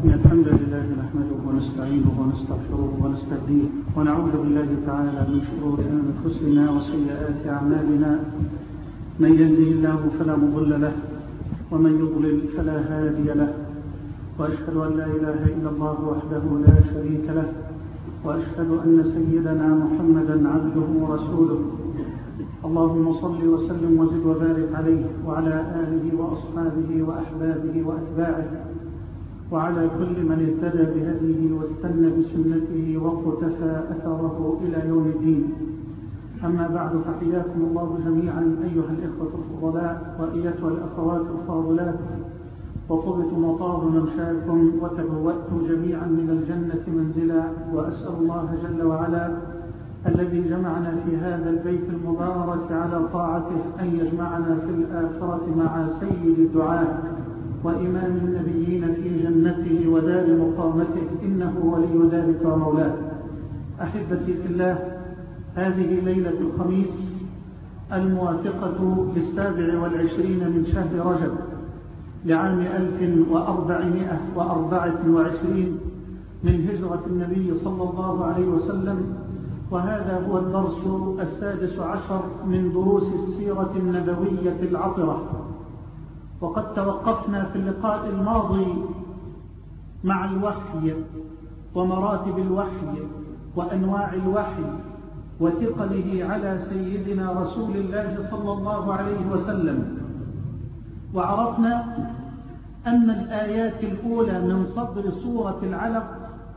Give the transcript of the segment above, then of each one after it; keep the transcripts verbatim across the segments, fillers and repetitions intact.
إن الحمد لله نحمده ونستعينه ونستغفره ونستهديه ونعوذ بالله تعالى من شرور أنفسنا وسيئات أعمالنا. من يهده الله فلا مضل له ومن يضلل فلا هادي له، وأشهد أن لا إله إلا الله وحده لا شريك له، وأشهد أن سيدنا محمدا عبده ورسوله. اللهم صل وسلم وزد وبارك عليه وعلى آله وأصحابه وأحبابه وأتباعه وعلى كل من اهتدى بهديه واستنى بسنته وقتفى أثره إلى يوم الدين. أما بعد، فحياكم الله جميعا أيها الإخوة الفضلاء وأيتها الأخوات الفاضلات، وطبتم وطاب ممشاكم وتبوأتم جميعا من الجنة منزلا. وأسأل الله جل وعلا الذي جمعنا في هذا البيت المبارك على طاعته أن يجمعنا في الآخرة مع سيد الدعاء وإمام النبيين في جنته ودار مقامته، إنه ولي ذلك ومولاه. أحبتي في الله، هذه ليلة الخميس الموافقة للسابع والعشرين من شهر رجب لعام ألف وأربعمائة وأربعة وعشرين من هجرة النبي صلى الله عليه وسلم، وهذا هو الدرس السادس عشر من دروس السيرة النبوية العطرة. وقد توقفنا في اللقاء الماضي مع الوحي ومراتب الوحي وأنواع الوحي وثقله على سيدنا رسول الله صلى الله عليه وسلم، وعرفنا أن الآيات الأولى من صدر سورة العلق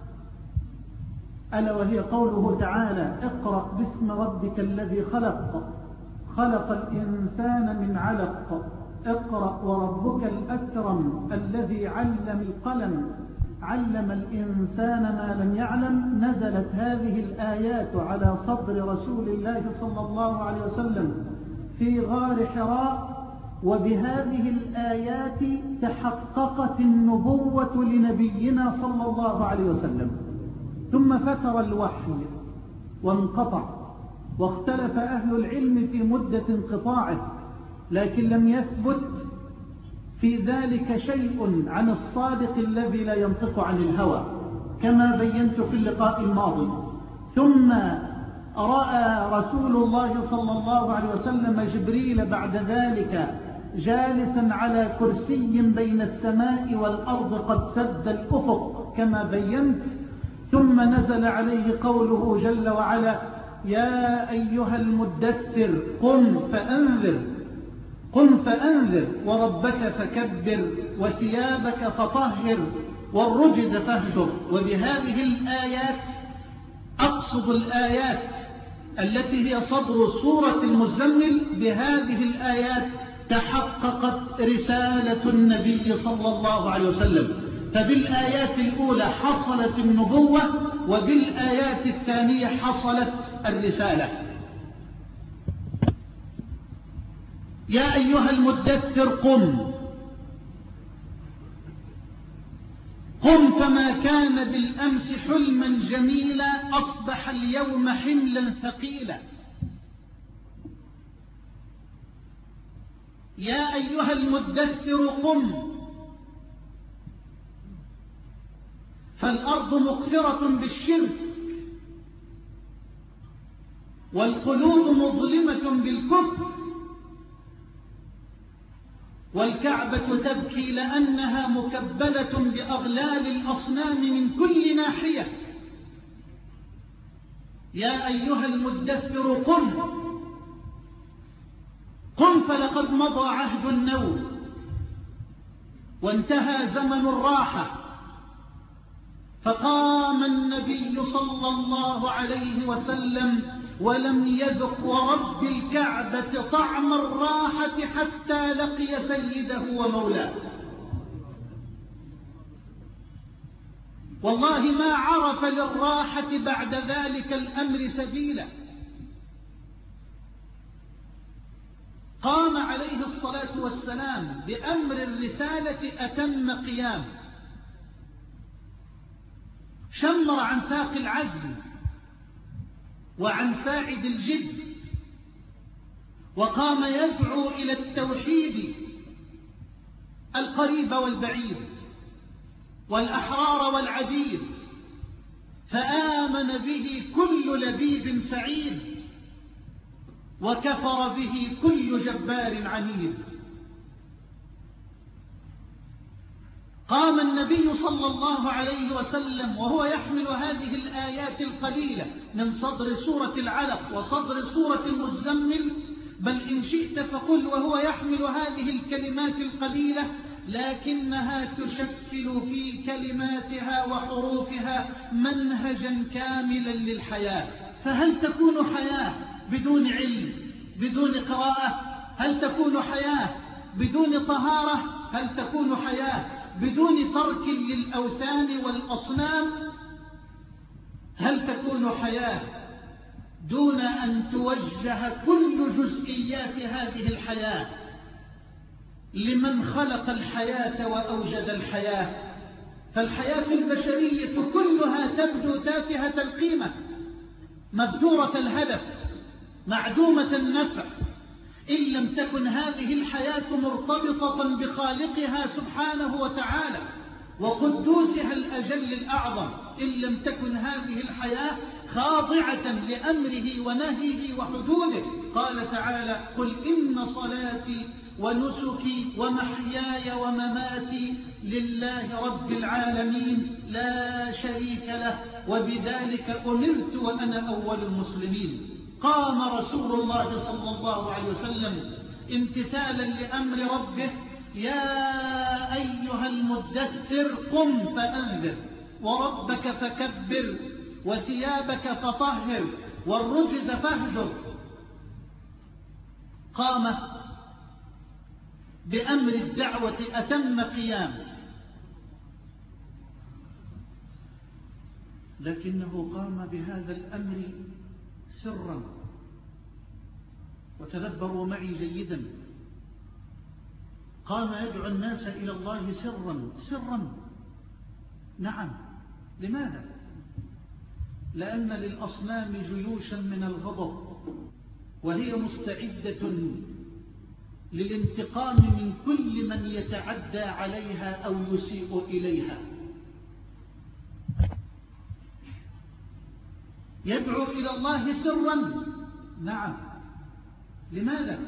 ألا وهي قوله تعالى: اقرأ باسم ربك الذي خلق خلق الإنسان من علق اقرأ وربك الأكرم الذي علم القلم علم الإنسان ما لم يعلم. نزلت هذه الآيات على صدر رسول الله صلى الله عليه وسلم في غار حراء، وبهذه الآيات تحققت النبوة لنبينا صلى الله عليه وسلم. ثم فتر الوحي وانقطع، واختلف أهل العلم في مدة انقطاعه، لكن لم يثبت في ذلك شيء عن الصادق الذي لا ينطق عن الهوى كما بينت في اللقاء الماضي. ثم رأى رسول الله صلى الله عليه وسلم جبريل بعد ذلك جالسا على كرسي بين السماء والأرض قد سد الأفق كما بينت. ثم نزل عليه قوله جل وعلا: يا أيها المدثر قم فأنذر قم فأنذر وربك فكبر وثيابك فطهر والرجز فاهجر. وبهذه الآيات، أقصد الآيات التي هي صدر سورة المزمل، بهذه الآيات تحققت رسالة النبي صلى الله عليه وسلم. فبالآيات الأولى حصلت النبوة، وبالآيات الثانية حصلت الرسالة. يا أيها المدثر قم قم فما كان بالأمس حلما جميلا أصبح اليوم حملا ثقيلا. يا أيها المدثر قم فالأرض مقفرة بالشرك، والقلوب مظلمة بالكفر، والكعبة تبكي لأنها مكبلة بأغلال الأصنام من كل ناحية. يا أيها المدثر قم قم فلقد مضى عهد النوم وانتهى زمن الراحة. فقام النبي صلى الله عليه وسلم ولم يذق ورب الكعبة طعم الراحة حتى لقي سيده ومولاه. والله ما عرف للراحة بعد ذلك الأمر سبيلا. قام عليه الصلاة والسلام بأمر الرسالة أتم قيام، شمر عن ساق العزم وعن ساعد الجد، وقام يدعو إلى التوحيد القريب والبعيد. والأحرار والعبيد، فآمن به كل لبيب سعيد، وكفر به كل جبار عنيد. قام النبي صلى الله عليه وسلم وهو يحمل هذه الآيات القليلة من صدر سورة العلق وصدر سورة المزمل، بل إن شئت فقل وهو يحمل هذه الكلمات القليلة لكنها تشكل في كلماتها وحروفها منهجا كاملا للحياة. فهل تكون حياة بدون علم، بدون قراءة؟ هل تكون حياة بدون طهارة؟ هل تكون حياة بدون ترك للأوثان والأصنام؟ هل تكون حياة دون أن توجه كل جزئيات هذه الحياة لمن خلق الحياة وأوجد الحياة؟ فالحياة البشرية كلها تبدو تافهة القيمة، مبتورة الهدف، معدومة النفع، إن لم تكن هذه الحياة مرتبطة بخالقها سبحانه وتعالى وقدوسها الأجل الأعظم، إن لم تكن هذه الحياة خاضعة لأمره ونهيه وحدوده. قال تعالى: قل إن صلاتي ونسكي ومحياي ومماتي لله رب العالمين لا شريك له وبذلك أمرت وأنا أول المسلمين. قام رسول الله صلى الله عليه وسلم امتثالا لأمر ربه: يا أيها المدثر قم فأنذر وربك فكبر وثيابك فطهر والرجز فاهجر. قام بأمر الدعوة أتم قيام، لكنه قام بهذا الأمر سرا. وتدبروا معي جيدا، قام يدعو الناس إلى الله سرا سرا. نعم، لماذا؟ لأن للأصنام جيوشا من الغضب، وهي مستعدة للانتقام من كل من يتعدى عليها أو يسيء إليها. يدعو إلى الله سرا، نعم. لماذا؟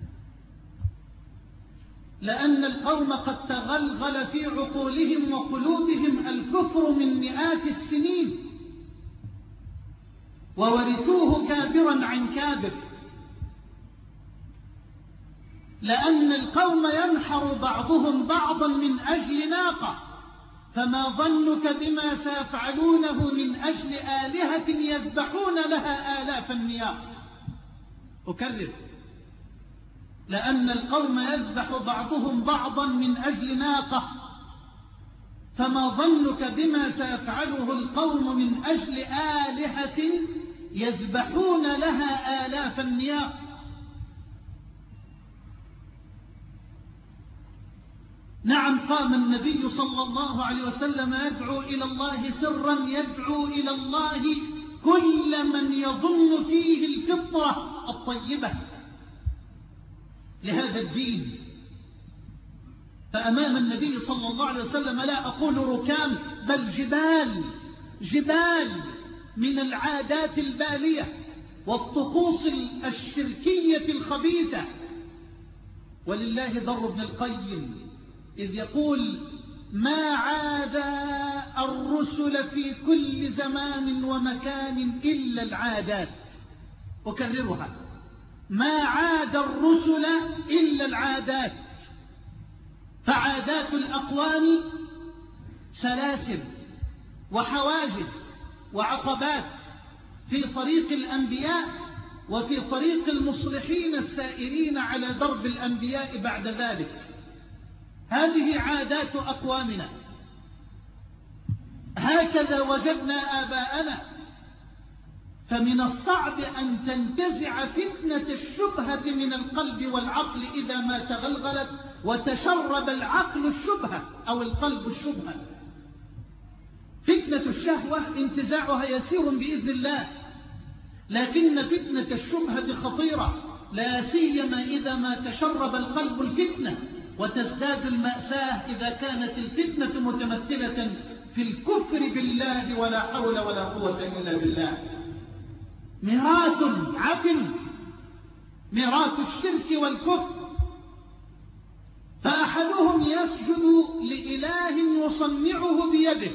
لأن القوم قد تغلغل في عقولهم وقلوبهم الكفر من مئات السنين، وورثوه كابرا عن كابر. لأن القوم ينحر بعضهم بعضا من أجل ناقة، فما ظنك بما سيفعلونه من أجل آلهة يذبحون لها آلاف النياق. أكرر: لأن القوم يذبح بعضهم بعضا من أجل ناقة، فما ظنك بما سيفعله القوم من أجل آلهة يذبحون لها آلاف النياق. نعم، قام النبي صلى الله عليه وسلم يدعو إلى الله سرا، يدعو إلى الله كل من يظن فيه الفطرة الطيبة لهذا الدين. فأمام النبي صلى الله عليه وسلم لا أقول ركام، بل جبال جبال من العادات البالية والطقوس الشركية الخبيثة. ولله در ابن القيم إذ يقول: ما عاد الرسل في كل زمان ومكان إلا العادات. أكررها: ما عاد الرسل إلا العادات. فعادات الأقوام سلاسل وحواجز وعقبات في طريق الأنبياء وفي طريق المصلحين السائرين على درب الأنبياء بعد ذلك. هذه عادات أقوامنا، هكذا وجدنا آباءنا. فمن الصعب أن تنتزع فتنة الشبهة من القلب والعقل إذا ما تغلغلت وتشرب العقل الشبهة أو القلب الشبهة. فتنة الشهوة انتزاعها يسير بإذن الله، لكن فتنة الشبهة خطيرة، لا سيما إذا ما تشرب القلب الفتنة وتزداد المأساة إذا كانت الفتنة متمثلة في الكفر بالله ولا حول ولا قوة إلا بالله. ميراث عفن، ميراث الشرك والكفر. فأحدهم يسجد لإله يصنعه بيده،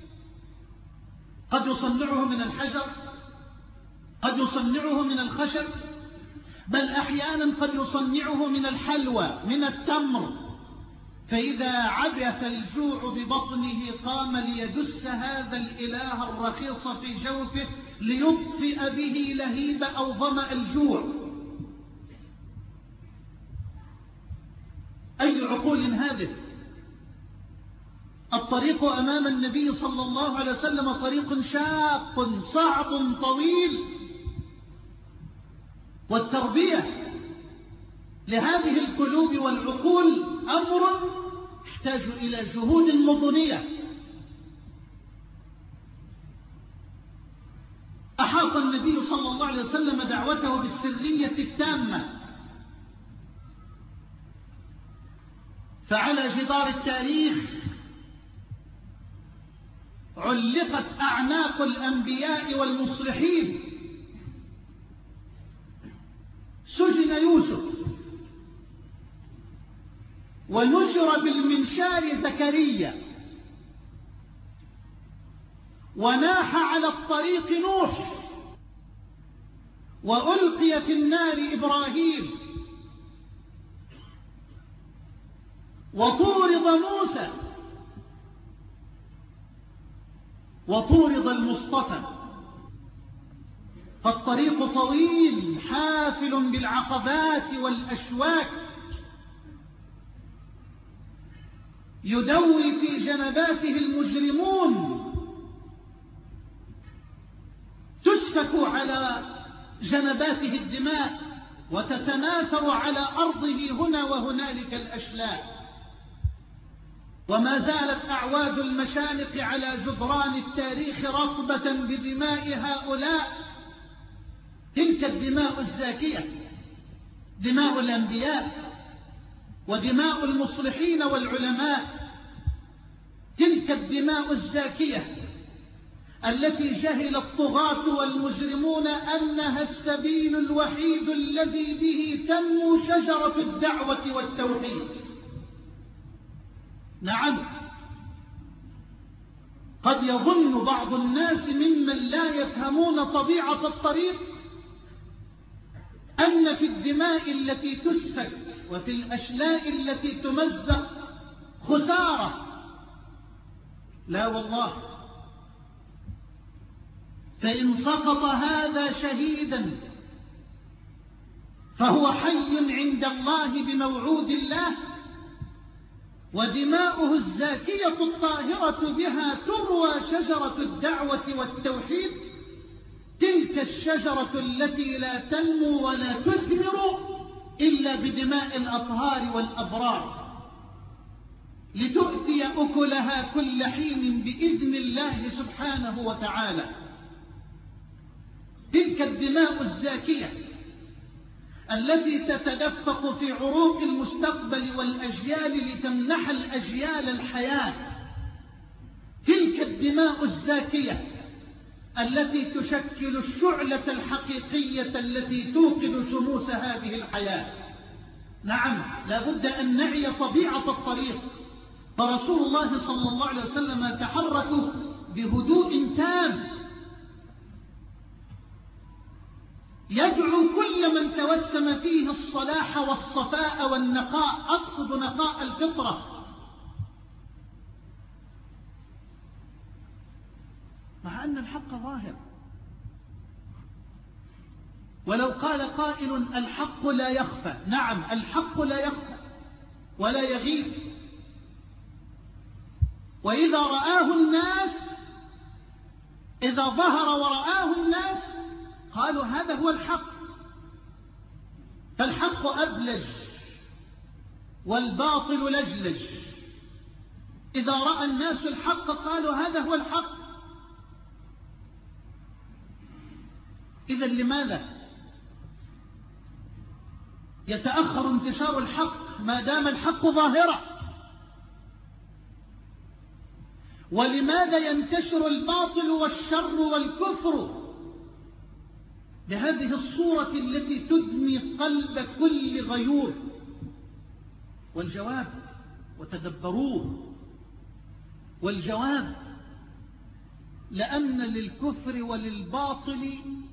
قد يصنعه من الحجر، قد يصنعه من الخشب، بل أحيانا قد يصنعه من الحلوى، من التمر. فإذا عبث الجوع ببطنه قام ليدس هذا الإله الرخيص في جوفه ليطفئ به لهيب أو ظمأ الجوع. أي عقول هذه؟ الطريق أمام النبي صلى الله عليه وسلم طريق شاق صعب طويل، والتربية لهذه القلوب والعقول أمر يحتاج إلى جهود مضنية. أحاط النبي صلى الله عليه وسلم دعوته بالسرية التامة، فعلى جدار التاريخ علقت أعناق الأنبياء والمصلحين. سجن يوسف ونشر بالمنشار زكريا، وناح على الطريق نوح، وألقي في النار إبراهيم، وطورد موسى، وطورد المصطفى. فالطريق طويل حافل بالعقبات والأشواك، يدوي في جنباته المجرمون، تسفك على جنباته الدماء، وتتناثر على أرضه هنا وهنالك الأشلاء. وما زالت أعواد المشانق على جدران التاريخ رطبة بدماء هؤلاء، تلك الدماء الزاكية، دماء الأنبياء ودماء المصلحين والعلماء، تلك الدماء الزاكية التي جهل الطغاة والمجرمون أنها السبيل الوحيد الذي به تنمو شجرة الدعوة والتوحيد. نعم، قد يظن بعض الناس ممن لا يفهمون طبيعة الطريق أن في الدماء التي تسفك وفي الأشلاء التي تمزق خسارة. لا والله، فإن سقط هذا شهيدا فهو حي عند الله بموعود الله، ودماؤه الزاكية الطاهرة بها تروى شجرة الدعوة والتوحيد، تلك الشجرة التي لا تنمو ولا تثمر إلا بدماء الأطهار والأبرار، لتؤتي أكلها كل حين بإذن الله سبحانه وتعالى. تلك الدماء الزاكية التي تتدفق في عروق المستقبل والأجيال لتمنح الأجيال الحياة، تلك الدماء الزاكية التي تشكل الشعلة الحقيقية التي توقد شموس هذه الحياة. نعم، لا بد أن نعي طبيعة الطريق. فرسول الله صلى الله عليه وسلم تحرك بهدوء تام، يدعو كل من توسم فيه الصلاح والصفاء والنقاء، أقصد نقاء الفطرة، مع أن الحق ظاهر. ولو قال قائل الحق لا يخفى، نعم الحق لا يخفى ولا يغيب، وإذا رآه الناس، إذا ظهر ورآه الناس قالوا هذا هو الحق. فالحق أبلج والباطل لجلج. إذا رأى الناس الحق قالوا هذا هو الحق. إذن لماذا يتأخر انتشار الحق ما دام الحق ظاهرا؟ ولماذا ينتشر الباطل والشر والكفر بهذه الصورة التي تدمي قلب كل غيور؟ والجواب، وتدبروه، والجواب لأن للكفر وللباطل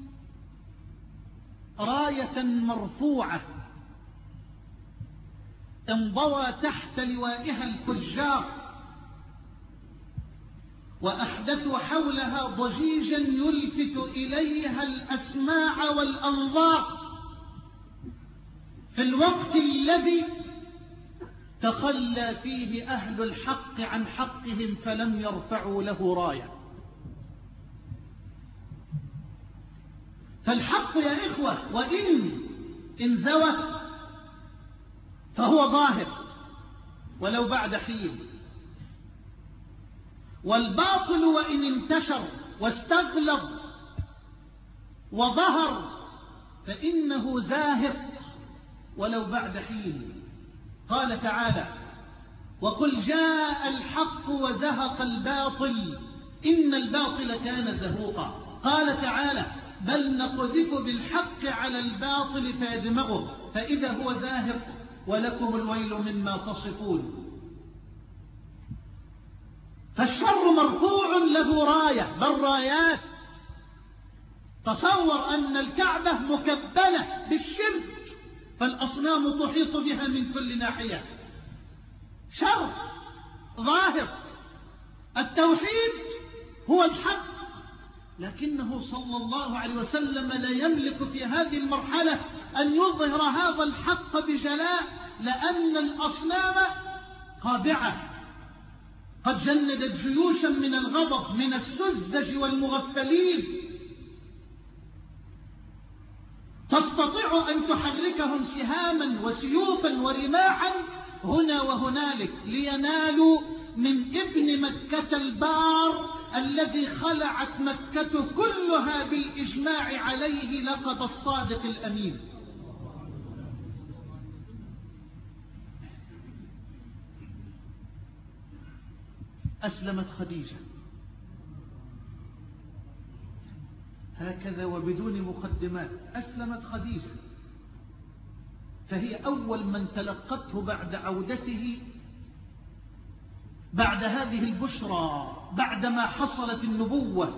راية مرفوعة انضوى تحت لوائها الفجار، وأحدثوا حولها ضجيجا يلفت إليها الأسماع والأنظار، في الوقت الذي تخلى فيه أهل الحق عن حقهم فلم يرفعوا له راية. فالحق يا إخوة وإن انزوى فهو ظاهر ولو بعد حين، والباطل وإن انتشر واستغلظ وظهر فإنه زاهق ولو بعد حين. قال تعالى: وقل جاء الحق وزهق الباطل إن الباطل كان زهوقا. قال تعالى: بل نقذف بالحق على الباطل فيدمغه فإذا هو زاهق ولكم الويل مما تصفون. فالشر مرفوع له راية، بل رايات. تصور أن الكعبة مكبلة بالشرك فالأصنام تحيط بها من كل ناحية، شر ظاهر. التوحيد هو الحق، لكنه صلى الله عليه وسلم لا يملك في هذه المرحلة أن يظهر هذا الحق بجلاء، لأن الأصنام قابعة قد جندت جيوشا من الغضب من السذج والمغفلين، تستطيع أن تحركهم سهاما وسيوفا ورماحا هنا وهنالك لينالوا من ابن مكة البار الذي خلعت مكة كلها بالإجماع عليه لقب الصادق الأمين. أسلمت خديجة هكذا وبدون مقدمات. أسلمت خديجة، فهي أول من تلقته بعد عودته بعد هذه البشرى، بعدما حصلت النبوة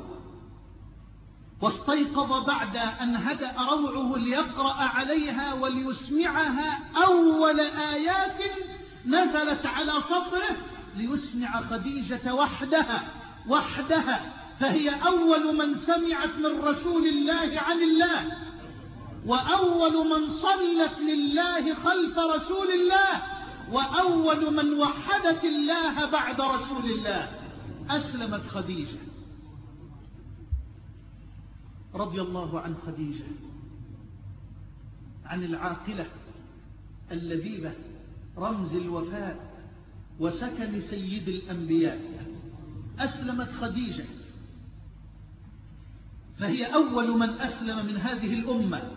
واستيقظ بعد أن هدأ روعه ليقرأ عليها وليسمعها أول آيات نزلت على صدره ليسمع خديجة وحدها وحدها، فهي أول من سمعت من رسول الله عن الله، وأول من صلت لله خلف رسول الله، وأول من وحدت الله بعد رسول الله. أسلمت خديجة رضي الله عن خديجة، عن العاقلة اللذيذة رمز الوفاء وسكن سيد الأنبياء. أسلمت خديجة، فهي أول من أسلم من هذه الأمة.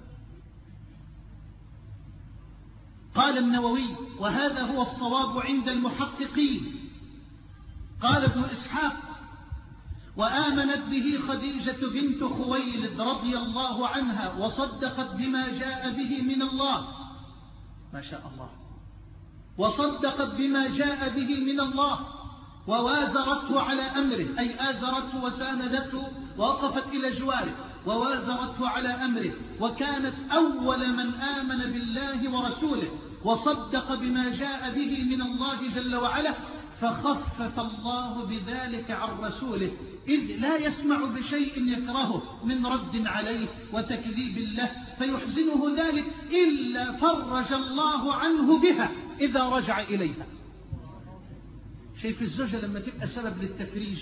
قال النووي وهذا هو الصواب عند المحققين، قال ابن إسحاق: وآمنت به خديجة بنت خويلد رضي الله عنها وصدقت بما جاء به من الله. ما شاء الله. وصدقت بما جاء به من الله ووازرته على أمره، أي آزرته وساندته ووقفت إلى جواره ووازرته على أمره، وكانت أول من آمن بالله ورسوله وصدق بما جاء به من الله جل وعلا، فخفف الله بذلك عن رسوله، إذ لا يسمع بشيء يكرهه من رد عليه وتكذيب الله فيحزنه ذلك إلا فرج الله عنه بها إذا رجع إليها. شايف الزوجة لما تبقى سبب للتفريج،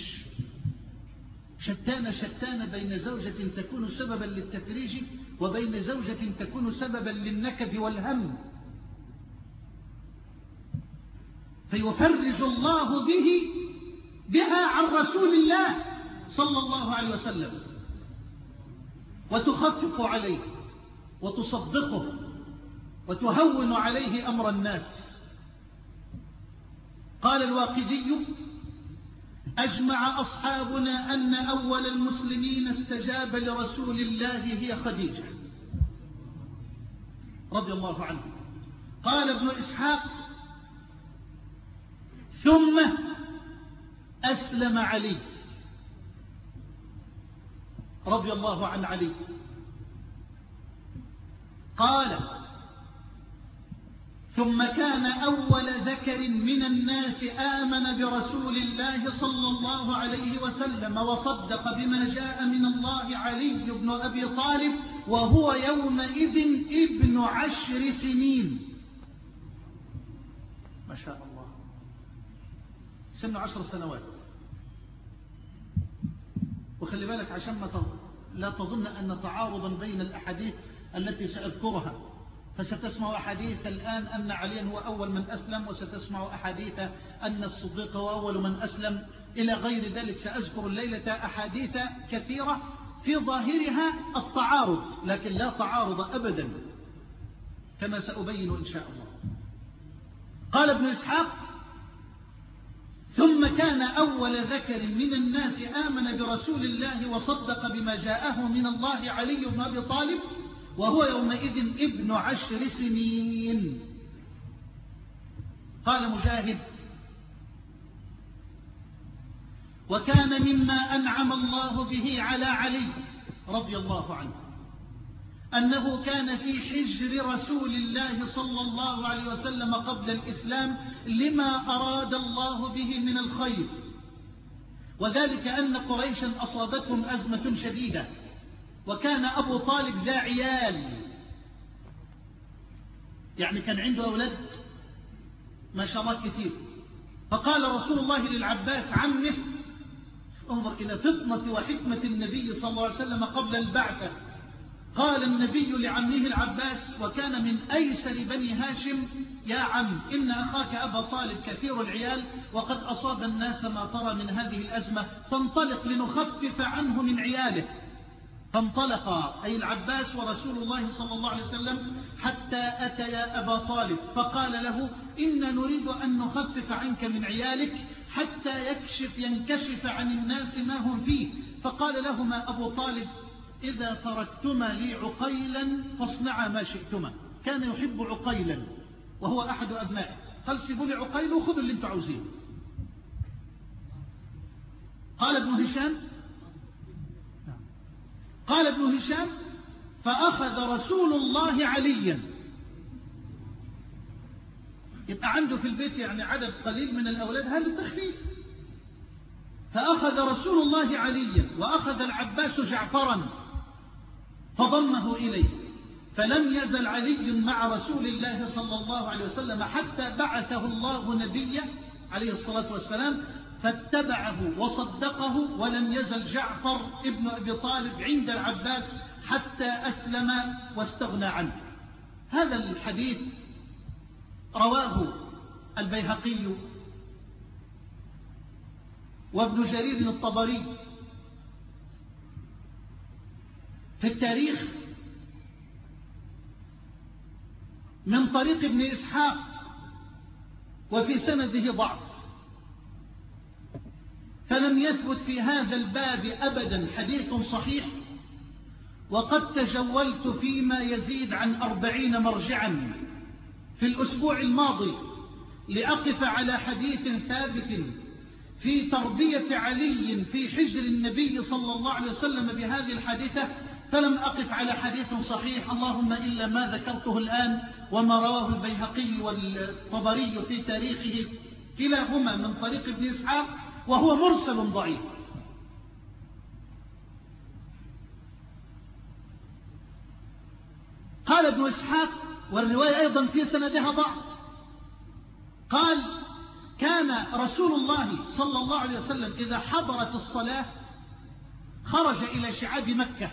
شتان شتان بين زوجة تكون سببا للتفريج وبين زوجة تكون سببا للنكد والهم، فيفرج الله به بها عن رسول الله صلى الله عليه وسلم، وتخفف عليه وتصدقه وتهون عليه أمر الناس. قال الواقدي: أجمع أصحابنا أن أول المسلمين استجاب لرسول الله هي خديجة رضي الله عنه. قال ابن إسحاق: ثم أسلم علي رضي الله عن علي. قال: ثم كان أول ذكر من الناس آمن برسول الله صلى الله عليه وسلم وصدق بما جاء من الله علي بن أبي طالب، وهو يومئذ ابن عشر سنين. ما شاء الله، سن عشر سنوات. وخلي بالك عشان ما لا تظن أن تعارضا بين الأحاديث التي سأذكرها، فستسمع أحاديث الآن أن عليا هو أول من أسلم، وستسمع أحاديث أن الصديق هو أول من أسلم إلى غير ذلك. سأذكر الليلة أحاديث كثيرة في ظاهرها التعارض، لكن لا تعارض أبدا كما سأبين إن شاء الله. قال ابن إسحاق: ثم كان أول ذكر من الناس آمن برسول الله وصدق بما جاءه من الله علي بن أبي طالب، وهو يومئذ ابن عشر سنين. قال مجاهد: وكان مما أنعم الله به على علي رضي الله عنه أنه كان في حجر رسول الله صلى الله عليه وسلم قبل الإسلام لما أراد الله به من الخير، وذلك أن قريشا أصابتهم أزمة شديدة، وكان أبو طالب ذا عيال، يعني كان عنده أولاد ما شاء الله كثير. فقال رسول الله للعباس عمه، انظر إلى فطنة وحكمة النبي صلى الله عليه وسلم قبل البعثة، قال النبي لعمه العباس وكان من أيسر بني هاشم: يا عم، إن أخاك أبا طالب كثير العيال، وقد أصاب الناس ما ترى من هذه الأزمة، فانطلق لنخفف عنه من عياله. فانطلق أي العباس ورسول الله صلى الله عليه وسلم حتى أتيا أبا طالب، فقال له: إن نريد أن نخفف عنك من عيالك حتى يكشف ينكشف عن الناس ما هم فيه. فقال لهما أبو طالب: إذا تركتما لي عقيلا فاصنعا ما شئتما. كان يحب عقيلا وهو أحد أبنائه، قال: سيبوا لي عقيل وخذوا اللي انتم عاوزينه. قال ابن هشام قال ابن هشام فأخذ رسول الله عليا، يبقى عنده في البيت يعني عدد قليل من الأولاد، هذا التخفيف. فأخذ رسول الله عليا وأخذ العباس جعفرا فضمه إليه، فلم يزل علي مع رسول الله صلى الله عليه وسلم حتى بعثه الله نبيه عليه الصلاة والسلام، فاتبعه وصدقه، ولم يزل جعفر ابن أبي طالب عند العباس حتى أسلم واستغنى عنه. هذا الحديث رواه البيهقي وابن جرير الطبري في التاريخ من طريق ابن إسحاق، وفي سنده ضعف، فلم يثبت في هذا الباب أبدا حديث صحيح. وقد تجولت فيما يزيد عن أربعين مرجعا في الأسبوع الماضي لأقف على حديث ثابت في تربية علي في حجر النبي صلى الله عليه وسلم بهذه الحادثة، فلم أقف على حديث صحيح، اللهم إلا ما ذكرته الآن وما رواه البيهقي والطبري في تاريخه كلاهما من طريق ابن إسحاق، وهو مرسل ضعيف. قال ابن إسحاق، والرواية أيضا في سندها ضعف، قال: كان رسول الله صلى الله عليه وسلم إذا حضرت الصلاة خرج إلى شعاب مكة،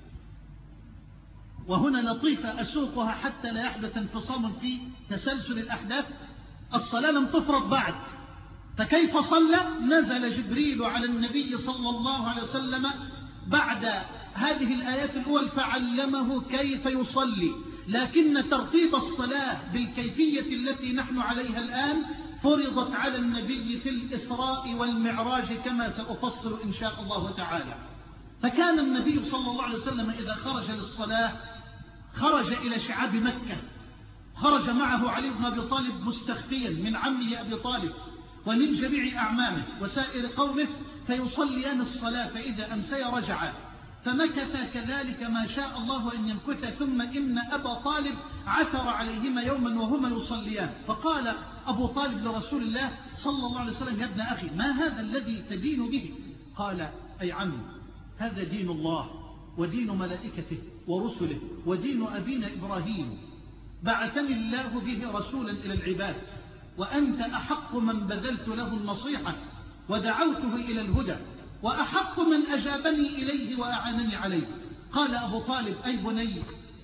وهنا لطيفة أسوقها حتى لا يحدث انفصام في تسلسل الأحداث. الصلاة لم تفرض بعد، فكيف صلى؟ نزل جبريل على النبي صلى الله عليه وسلم بعد هذه الآيات الأول فعلمه كيف يصلي، لكن ترتيب الصلاة بالكيفية التي نحن عليها الآن فرضت على النبي في الإسراء والمعراج كما سأفصل إن شاء الله تعالى. فكان النبي صلى الله عليه وسلم إذا خرج للصلاة خرج إلى شعاب مكة، خرج معه علي بن أبي طالب مستخفيا من عمه أبي طالب ومن جميع أعمامه وسائر قومه، فيصليان الصلاة، فإذا أمسي رجعا، فمكث كذلك ما شاء الله أن يمكث. ثم إن أبا طالب عثر عليهما يوما وهما يصليان، فقال أبو طالب لرسول الله صلى الله عليه وسلم: يا ابن أخي، ما هذا الذي تدين به؟ قال: أي عمي، هذا دين الله ودين ملائكته ورسله ودين أبينا إبراهيم، بعثني الله به رسولا إلى العباد، وأنت أحق من بذلت له النصيحة ودعوته إلى الهدى، وأحق من أجابني إليه وأعانني عليه. قال أبو طالب: أي بني،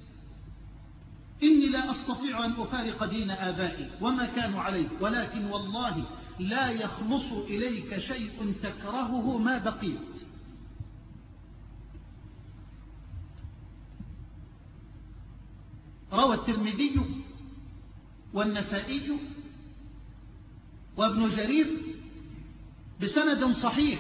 إني لا أستطيع أن أفارق دين آبائي وما كانوا عليه، ولكن والله لا يخلص إليك شيء تكرهه ما بقيت. روى الترمذي والنسائي وابن جرير بسند صحيح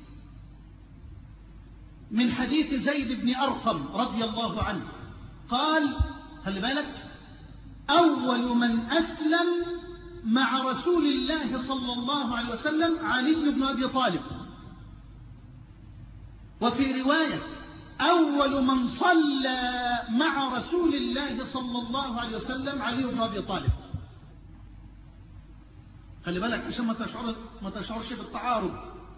من حديث زيد بن أرقم رضي الله عنه قال: خلي بالك، أول من أسلم مع رسول الله صلى الله عليه وسلم علي بن أبي طالب. وفي رواية: أول من صلى مع رسول الله صلى الله عليه وسلم علي بن أبي طالب. خلي بالك عشان ما تشعر ما تشعرش بالتعارض.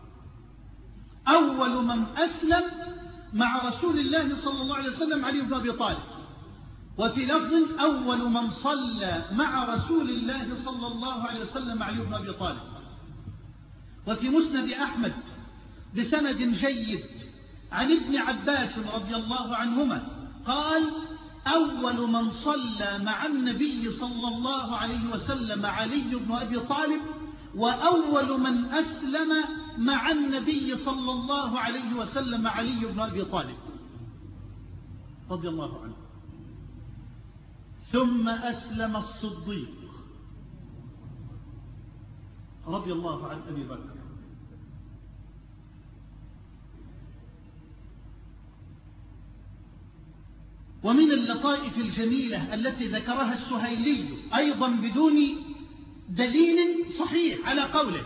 أول من أسلم مع رسول الله صلى الله عليه وسلم علي بن أبي طالب. وفي لفظ: أول من صلى مع رسول الله صلى الله عليه وسلم علي بن أبي طالب. وفي مسند أحمد بسند جيد عن ابن عباس رضي الله عنهما قال: أول من صلى مع النبي صلى الله عليه وسلم علي بن أبي طالب، وأول من أسلم مع النبي صلى الله عليه وسلم علي بن أبي طالب رضي الله عنه. ثم أسلم الصديق رضي الله عن أبي بكر. ومن اللطائف الجميلة التي ذكرها السهيلي أيضا بدون دليل صحيح على قوله،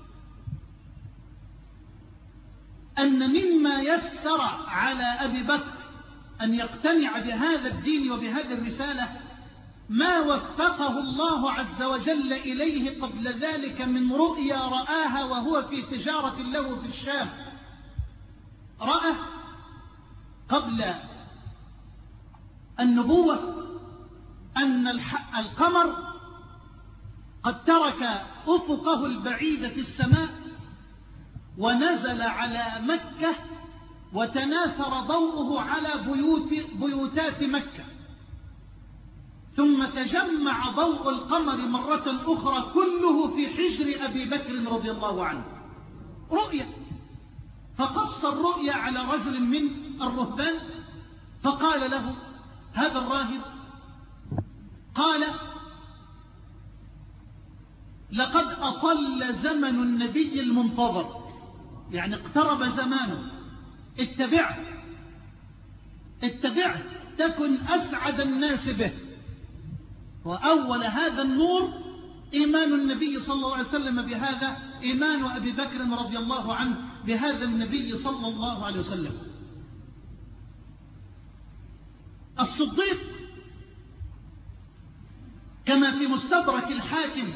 أن مما يسر على أبي بكر أن يقتنع بهذا الدين وبهذه الرسالة ما وفقه الله عز وجل إليه قبل ذلك من رؤيا رآها وهو في تجارة له في الشام. رأى قبل النبوة أن القمر قد ترك أفقه البعيد في السماء ونزل على مكة وتناثر ضوءه على بيوت بيوتات مكة، ثم تجمع ضوء القمر مرة أخرى كله في حجر أبي بكر رضي الله عنه. رؤية، فقص الرؤيا على رجل من الرهبان فقال له هذا الراهب، قال: لقد أطل زمن النبي المنتظر، يعني اقترب زمانه، اتبعه اتبعه تكن أسعد الناس به. وأول هذا النور إيمان النبي صلى الله عليه وسلم بهذا، إيمان أبي بكر رضي الله عنه بهذا النبي صلى الله عليه وسلم. الصديق كما في مستدرك الحاكم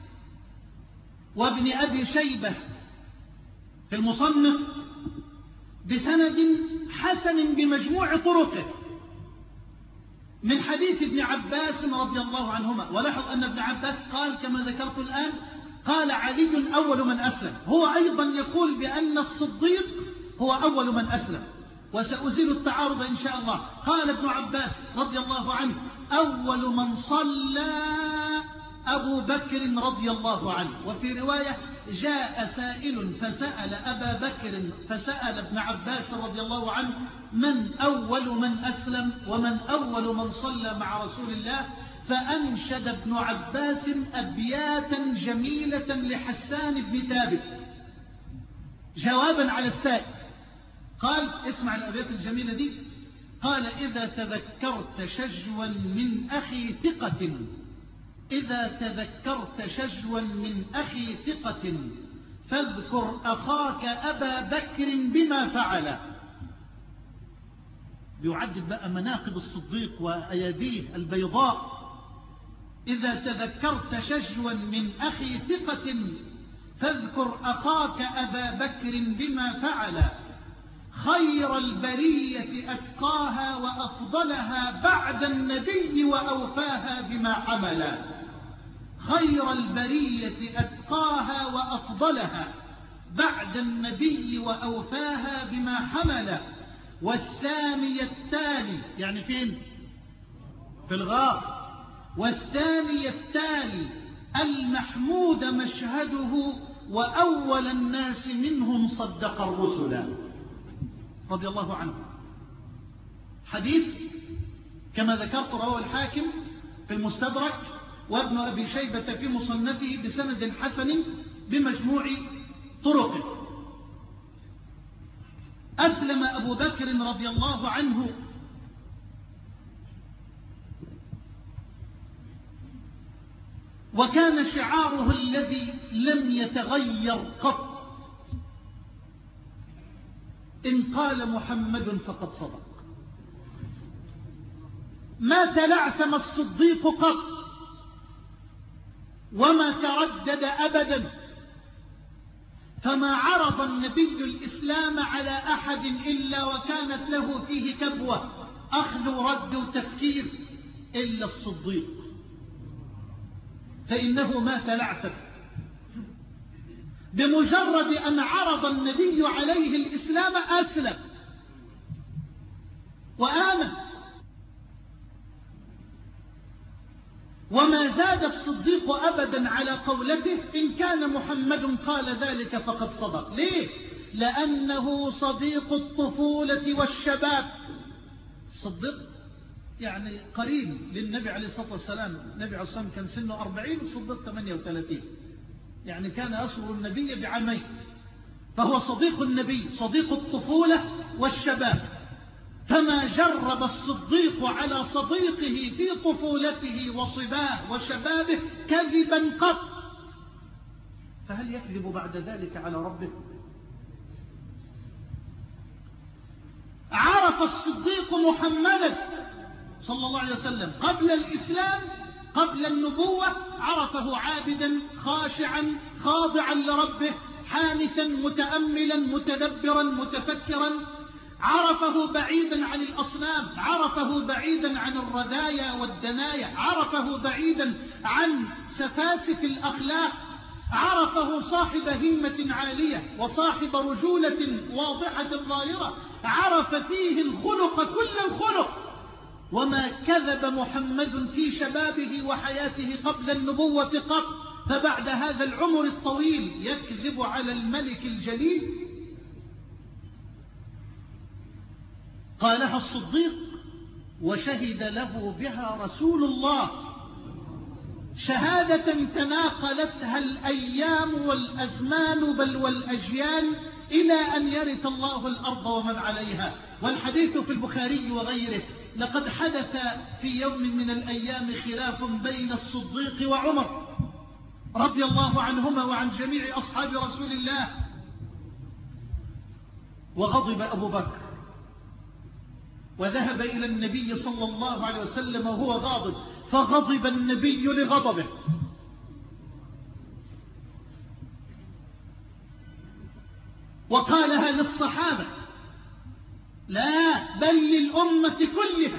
وابن أبي شيبة في المصنف بسند حسن بمجموع طرقه من حديث ابن عباس رضي الله عنهما. ولاحظ أن ابن عباس قال كما ذكرت الآن، قال علي أول من أسلم، هو أيضا يقول بأن الصديق هو أول من أسلم، وسأزيل التعارض إن شاء الله. قال ابن عباس رضي الله عنه: أول من صلى أبو بكر رضي الله عنه. وفي رواية جاء سائل فسأل أبا بكر فسأل ابن عباس رضي الله عنه من أول من أسلم ومن أول من صلى مع رسول الله، فأنشد ابن عباس أبياتا جميلة لحسان بن ثابت جوابا على السائل. قال اسمع الأبيات الجميلة دي، قال إذا تذكرت شجوا من أخي ثقة إذا تذكرت شجوا من أخي ثقة فاذكر أخاك أبا بكر بما فعل. بيعدد بقى مناقب الصديق وأياديه البيضاء. إذا تذكرت شجوا من أخي ثقة فاذكر أخاك أبا بكر بما فعل، خير البرية أتقاها وأفضلها بعد النبي وأوفاها بما حمل. خير البرية أتقاها وأفضلها بعد النبي وأوفاها بما حمل. والثاني التالي يعني فين؟ في الغار. والثاني التالي المحمود مشهده وأول الناس منهم صدق الرسل رضي الله عنه. حديث كما ذكرت رواه الحاكم في المستدرك وابن أبي شيبة في مصنفه بسند حسن بمجموع طرقه. أسلم أبو بكر رضي الله عنه وكان شعاره الذي لم يتغير قط إن قال محمد فقد صدق. ما تلعثم الصديق قط وما تردد أبدا، فما عرض النبي الإسلام على أحد إلا وكانت له فيه كبوة أخذ ورد وتفكير إلا الصديق، فإنه ما تلعثم. بمجرد أن عرض النبي عليه الإسلام أسلم وآمن. وما زاد الصديق أبدا على قولته إن كان محمد قال ذلك فقد صدق. ليه؟ لأنه صديق الطفولة والشباب. صديق يعني قرين للنبي عليه الصلاة والسلام. النبي عليه الصلاة والسلام كان سنه أربعين والصديق ثمانية وثلاثين، يعني كان أصغر النبي بعامين، فهو صديق النبي صديق الطفولة والشباب. فما جرب الصديق على صديقه في طفولته وصباه وشبابه كذبا قط، فهل يكذب بعد ذلك على ربه؟ عرف الصديق محمدا صلى الله عليه وسلم قبل الإسلام قبل النبوة، عرفه عابدا خاشعا خاضعا لربه حانثا متأملا متدبرا متفكرا. عرفه بعيدا عن الأصنام، عرفه بعيدا عن الرذايا والدنايا، عرفه بعيدا عن سفاسف الأخلاق، عرفه صاحب همة عالية وصاحب رجولة واضحة ظاهرة، عرف فيه الخلق كل الخلق. وما كذب محمد في شبابه وحياته قبل النبوة قط، فبعد هذا العمر الطويل يكذب على الملك الجليل؟ قالها الصديق وشهد له بها رسول الله شهادة تناقلتها الأيام والأزمان بل والأجيال إلى أن يرث الله الأرض ومن عليها. والحديث في البخاري وغيره. لقد حدث في يوم من الأيام خلاف بين الصديق وعمر رضي الله عنهما وعن جميع أصحاب رسول الله، وغضب أبو بكر وذهب إلى النبي صلى الله عليه وسلم وهو غاضب، فغضب النبي لغضبه وقالها للصحابة لا بل للأمة كلها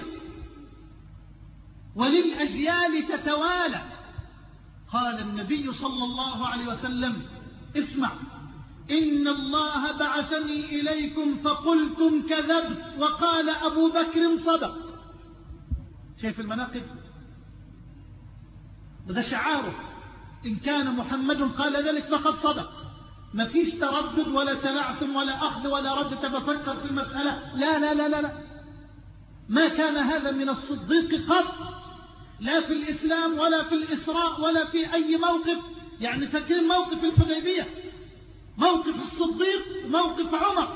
وللأجيال تتوالى. قال النبي صلى الله عليه وسلم اسمع إن الله بعثني إليكم فقلتم كذبت وقال أبو بكر صدق. شايف المناقب؟ ده شعاره، إن كان محمد قال ذلك فقد صدق. ما فيش تردد ولا تلعثم ولا أخذ ولا رد تفكر في المسألة، لا لا لا لا, لا. ما كان هذا من الصديق قط، لا في الإسلام ولا في الإسراء ولا في أي موقف. يعني فاكرين موقف الحديبية، موقف الصديق، موقف عمر،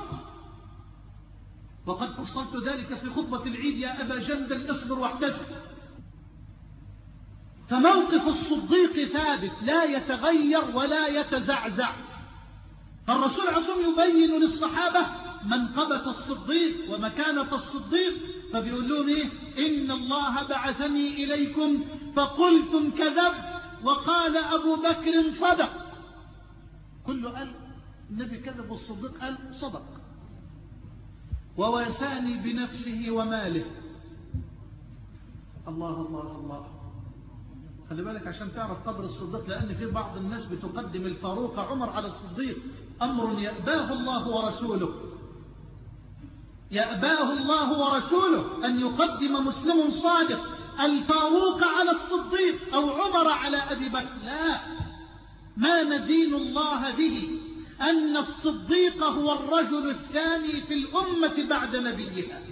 وقد فصلت ذلك في خطبة العيد يا أبا جندل اصبر واحتسب. فموقف الصديق ثابت لا يتغير ولا يتزعزع. فالرسول عصم يبين للصحابة منقبة الصديق ومكانة الصديق، فبيقول لهم إيه؟ إن الله بعثني إليكم فقلتم كذبت وقال أبو بكر صدق. كله قال النبي كذب والصديق قال صدق. وواساني بنفسه وماله. الله الله الله. خلي بالك عشان تعرف قدر الصديق، لأن في بعض الناس بتقدم الفاروق عمر على الصديق، أمر يأباه الله ورسوله، يأباه الله ورسوله أن يقدم مسلم صادق الفاروق على الصديق أو عمر على أبي بكر. لا، ما ندين الله به أن الصديق هو الرجل الثاني في الأمة بعد نبيها.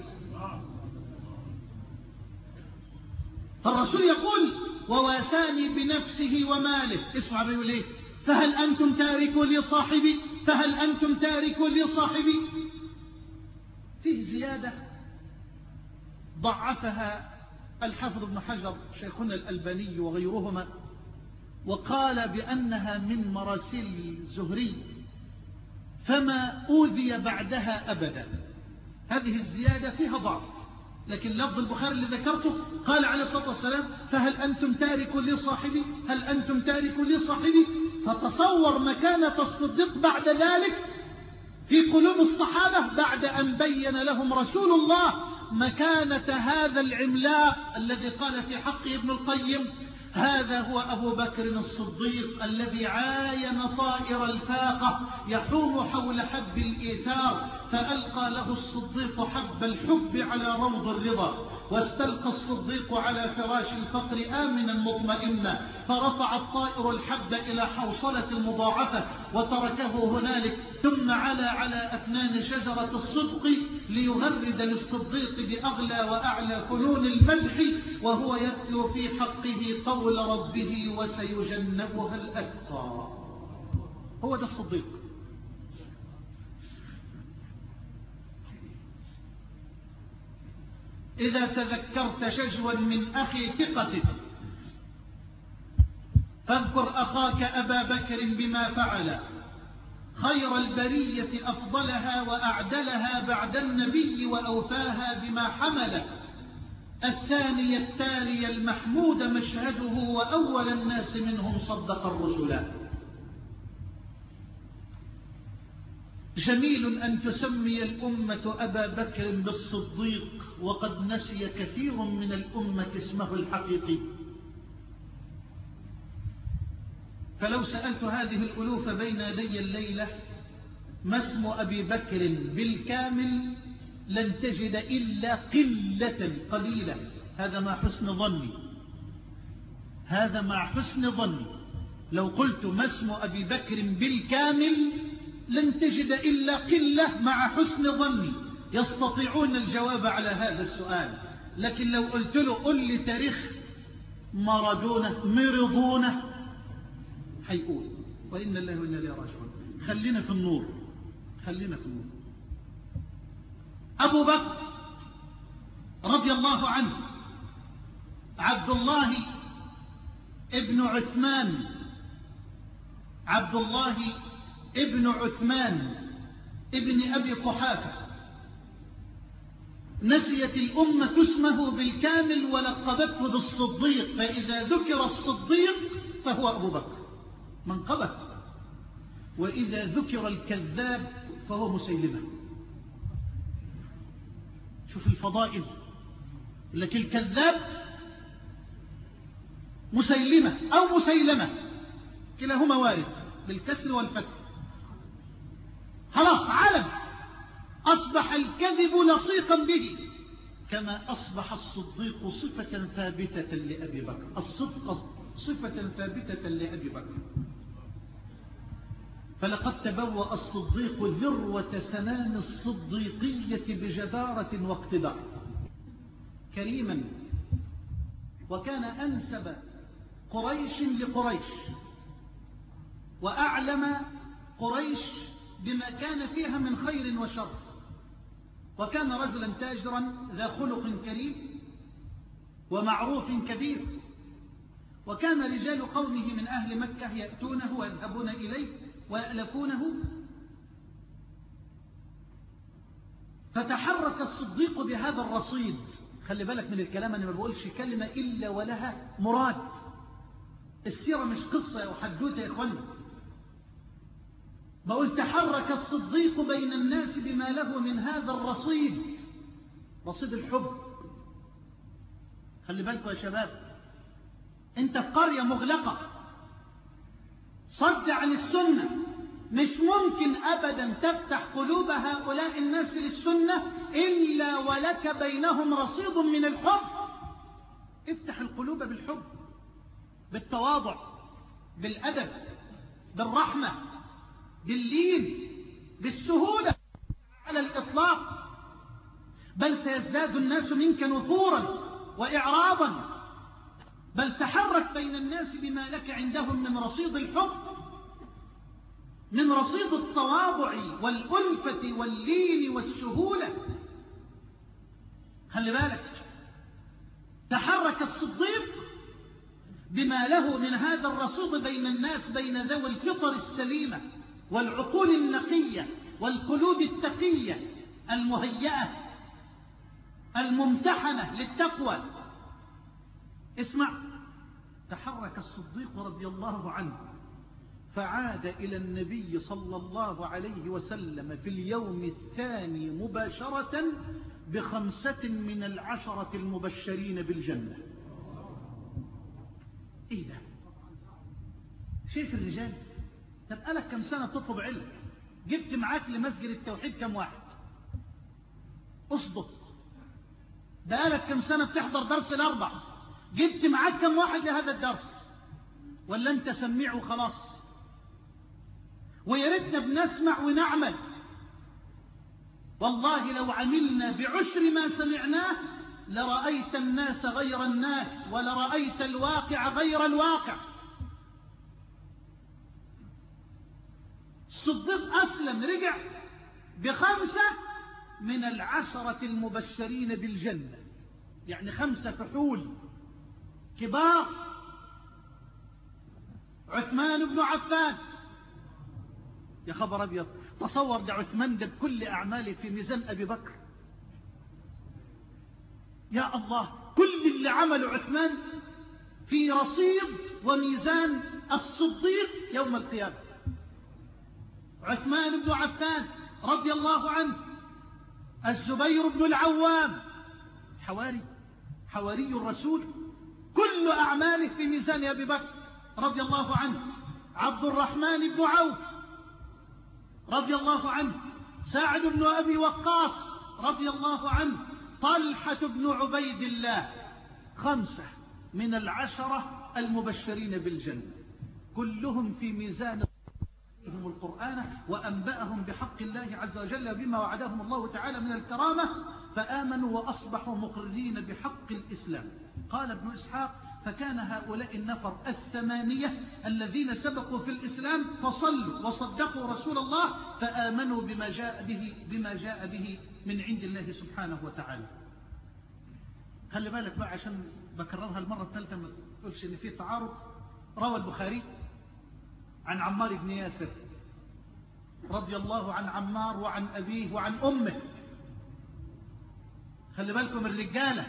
فالرسول يقول وواساني بنفسه وماله. اسمع بيقول ايه؟ فهل أنتم تاركوا لي صاحبي، فهل أنتم تاركوا لي صاحبي. فيه زيادة ضعفها الحافظ ابن حجر شيخنا الألباني وغيرهما، وقال بأنها من مراسيل الزهري فما أوذي بعدها أبدا. هذه الزيادة فيها ضعف، لكن لفظ البخاري اللي ذكرته قال عليه الصلاة والسلام فهل أنتم تاركوا لي صاحبي، هل أنتم تاركوا لي صاحبي. فتصور مكانة الصديق بعد ذلك في قلوب الصحابة بعد أن بين لهم رسول الله مكانة هذا العملاق الذي قال في حقه ابن القيم هذا هو أبو بكر الصديق الذي عاين طائر الفاقة يحوم حول حب الإيثار، فألقى له الصديق حب الحب على روض الرضا، واستلقى الصديق على فراش الفقر آمنا مطمئنا، فرفع الطائر الحب إلى حوصلة المضاعفة وتركه هنالك، ثم على على أفنان شجرة الصدق ليغرد للصديق بأغلى وأعلى فنون المدح، وهو يتلو في حقه قول ربه وسيجنبها الأتقى. هو ده الصديق. إذا تذكرت شجوا من أخي ثقتك فاذكر أخاك أبا بكر بما فعل، خير البرية أفضلها وأعدلها بعد النبي وأوفاها بما حمل، الثاني التالي المحمود مشهده وأول الناس منهم صدق الرسل. جميل أن تسمي الأمة أبا بكر بالصديق وقد نسي كثير من الأمة اسمه الحقيقي. فلو سألت هذه الألوف بين يدي الليلة ما اسم أبي بكر بالكامل لن تجد إلا قلة قليلة. هذا مع حسن ظني، هذا مع حسن ظني. لو قلت ما اسم أبي بكر بالكامل لن تجد إلا قلة مع حسن ظني يستطيعون الجواب على هذا السؤال. لكن لو قلت له قل لي تاريخ مارادونا ميرادونا هيقول وإن الله وإنا إليه راجعون. خلينا في النور، خلينا في النور. أبو بكر رضي الله عنه عبد الله ابن عثمان، عبد الله ابن عثمان ابن أبي قحافة. نسيت الأمة اسمه بالكامل ولقبته بالصديق، فإذا ذكر الصديق فهو أبو بكر منقبة، وإذا ذكر الكذاب فهو مسيلمة. شوف الفضائل، لكن الكذاب مسيلمة أو مسيلمة كلاهما وارد بالكسر والفتح. خلاص علم، أصبح الكذب لصيقا به، كما أصبح الصديق صفة ثابتة لأبي بكر. الصدق صفة ثابتة لأبي بكر. فلقد تبوأ الصديق ذروة سنام الصديقية بجدارة واقتدار، كريما، وكان أنسب قريش لقريش وأعلم قريش بما كان فيها من خير وشر، وكان رجلا تاجرا ذا خلق كريم ومعروف كبير، وكان رجال قومه من أهل مكة يأتونه ويذهبون إليه ويألفونه. فتحرك الصديق بهذا الرصيد. خلي بالك من الكلام، أنا ما بقولش كلمة إلا ولها مراد. السيرة مش قصة أو حدوتة يا إخواني. بقول تحرك الصديق بين الناس بما له من هذا الرصيد، رصيد الحب. خلي بالكم يا شباب، انت في قرية مغلقة صد عن السنة، مش ممكن أبدا تفتح قلوب هؤلاء الناس للسنة إلا ولك بينهم رصيد من الحب. افتح القلوب بالحب، بالتواضع، بالأدب، بالرحمة، باللين، بالسهولة على الإطلاق. بل سيزداد الناس منك نفورا وإعراضا. بل تحرك بين الناس بما لك عندهم من رصيد الحب، من رصيد التواضع والألفة واللين والسهولة. خلي بالك، تحرك الصديق بما له من هذا الرصيد بين الناس، بين ذوي الفطر السليمة والعقول النقية والقلوب التقية المهيئة الممتحنة للتقوى. اسمع، تحرك الصديق رضي الله عنه فعاد إلى النبي صلى الله عليه وسلم في اليوم الثاني مباشرة بخمسة من العشرة المبشرين بالجنة. ايه ده؟ شايف الرجال؟ طب قالك كم سنة تطلب علم؟ جبت معاك لمسجد التوحيد كم واحد؟ اصدق. ده قالك كم سنة بتحضر درس الأربع؟ جبت معاك كم واحد لهذا الدرس؟ ولا انت سميع وخلاص؟ ويردنا بنسمع ونعمل. والله لو عملنا بعشر ما سمعناه لرأيت الناس غير الناس، ولرأيت الواقع غير الواقع. الصديق أسلم، رجع بخمسة من العشرة المبشرين بالجنة، يعني خمسة فحول كبار. عثمان بن عفان، يا خبر أبيض، تصور ده عثمان ده بكل أعماله في ميزان أبي بكر. يا الله، كل اللي عمله عثمان في رصيد وميزان الصديق يوم القيامة. عثمان بن عفان رضي الله عنه، الزبير بن العوام، حواري حواري الرسول، كل أعماله في ميزان أبي بكر رضي الله عنه. عبد الرحمن بن عوف رضي الله عنه، سعد بن أبي وقاص رضي الله عنه، طلحة بن عبيد الله. خمسة من العشرة المبشرين بالجنة، كلهم في ميزان هم القرآن وأنبأهم بحق الله عز وجل بما وعدهم الله تعالى من الكرامة، فآمنوا وأصبحوا مقررين بحق الإسلام. قال ابن إسحاق: فكان هؤلاء النفر الثمانية الذين سبقوا في الإسلام فصلوا وصدقوا رسول الله فآمنوا بما جاء به بما جاء به من عند الله سبحانه وتعالى. خلي بالك بقى عشان بكررها المرة الثالثة ما تقولش إن في تعارض. روى البخاري عن عمار بن ياسر رضي الله عن عمار وعن أبيه وعن أمه. خلي بالكم الرجالة،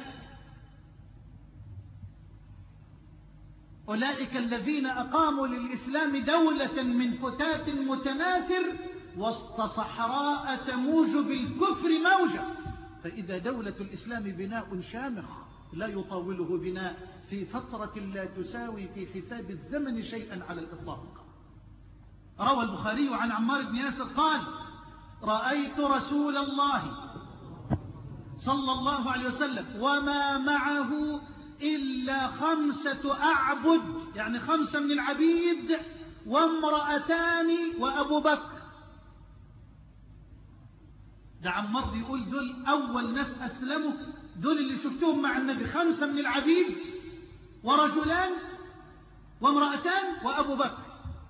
أولئك الذين أقاموا للإسلام دولة من فتات متناثر وسط صحراء تموج بالكفر موجة. فإذا دولة الإسلام بناء شامخ لا يطاوله بناء في فترة لا تساوي في حساب الزمن شيئا على الإطلاق. روى البخاري عن عمار بن ياسر قال: رأيت رسول الله صلى الله عليه وسلم وما معه إلا خمسة أعبد، يعني خمسة من العبيد وامرأتان وأبو بكر. ده عمار بيقول دول أول ناس أسلموا، دول اللي شفتهم مع النبي، خمسة من العبيد ورجلان وامرأتان وأبو بكر.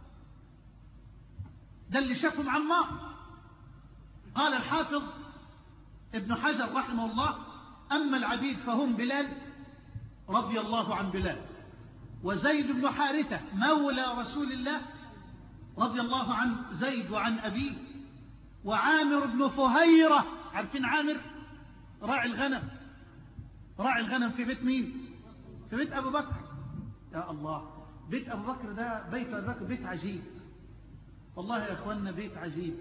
ده اللي شافهم عمار. قال الحافظ ابن حجر رحمه الله: أما العبيد فهم بلال رضي الله عن بلال، وزيد بن حارثة مولى رسول الله رضي الله عن زيد وعن أبيه، وعامر بن فهيرة، عارفين عامر؟ راعي الغنم، راعي الغنم في بيت مين؟ في بيت أبو بكر. يا الله، بيت أبو بكر ده، بيت أبو بكر بيت عجيب والله يا أخوانا، بيت عجيب.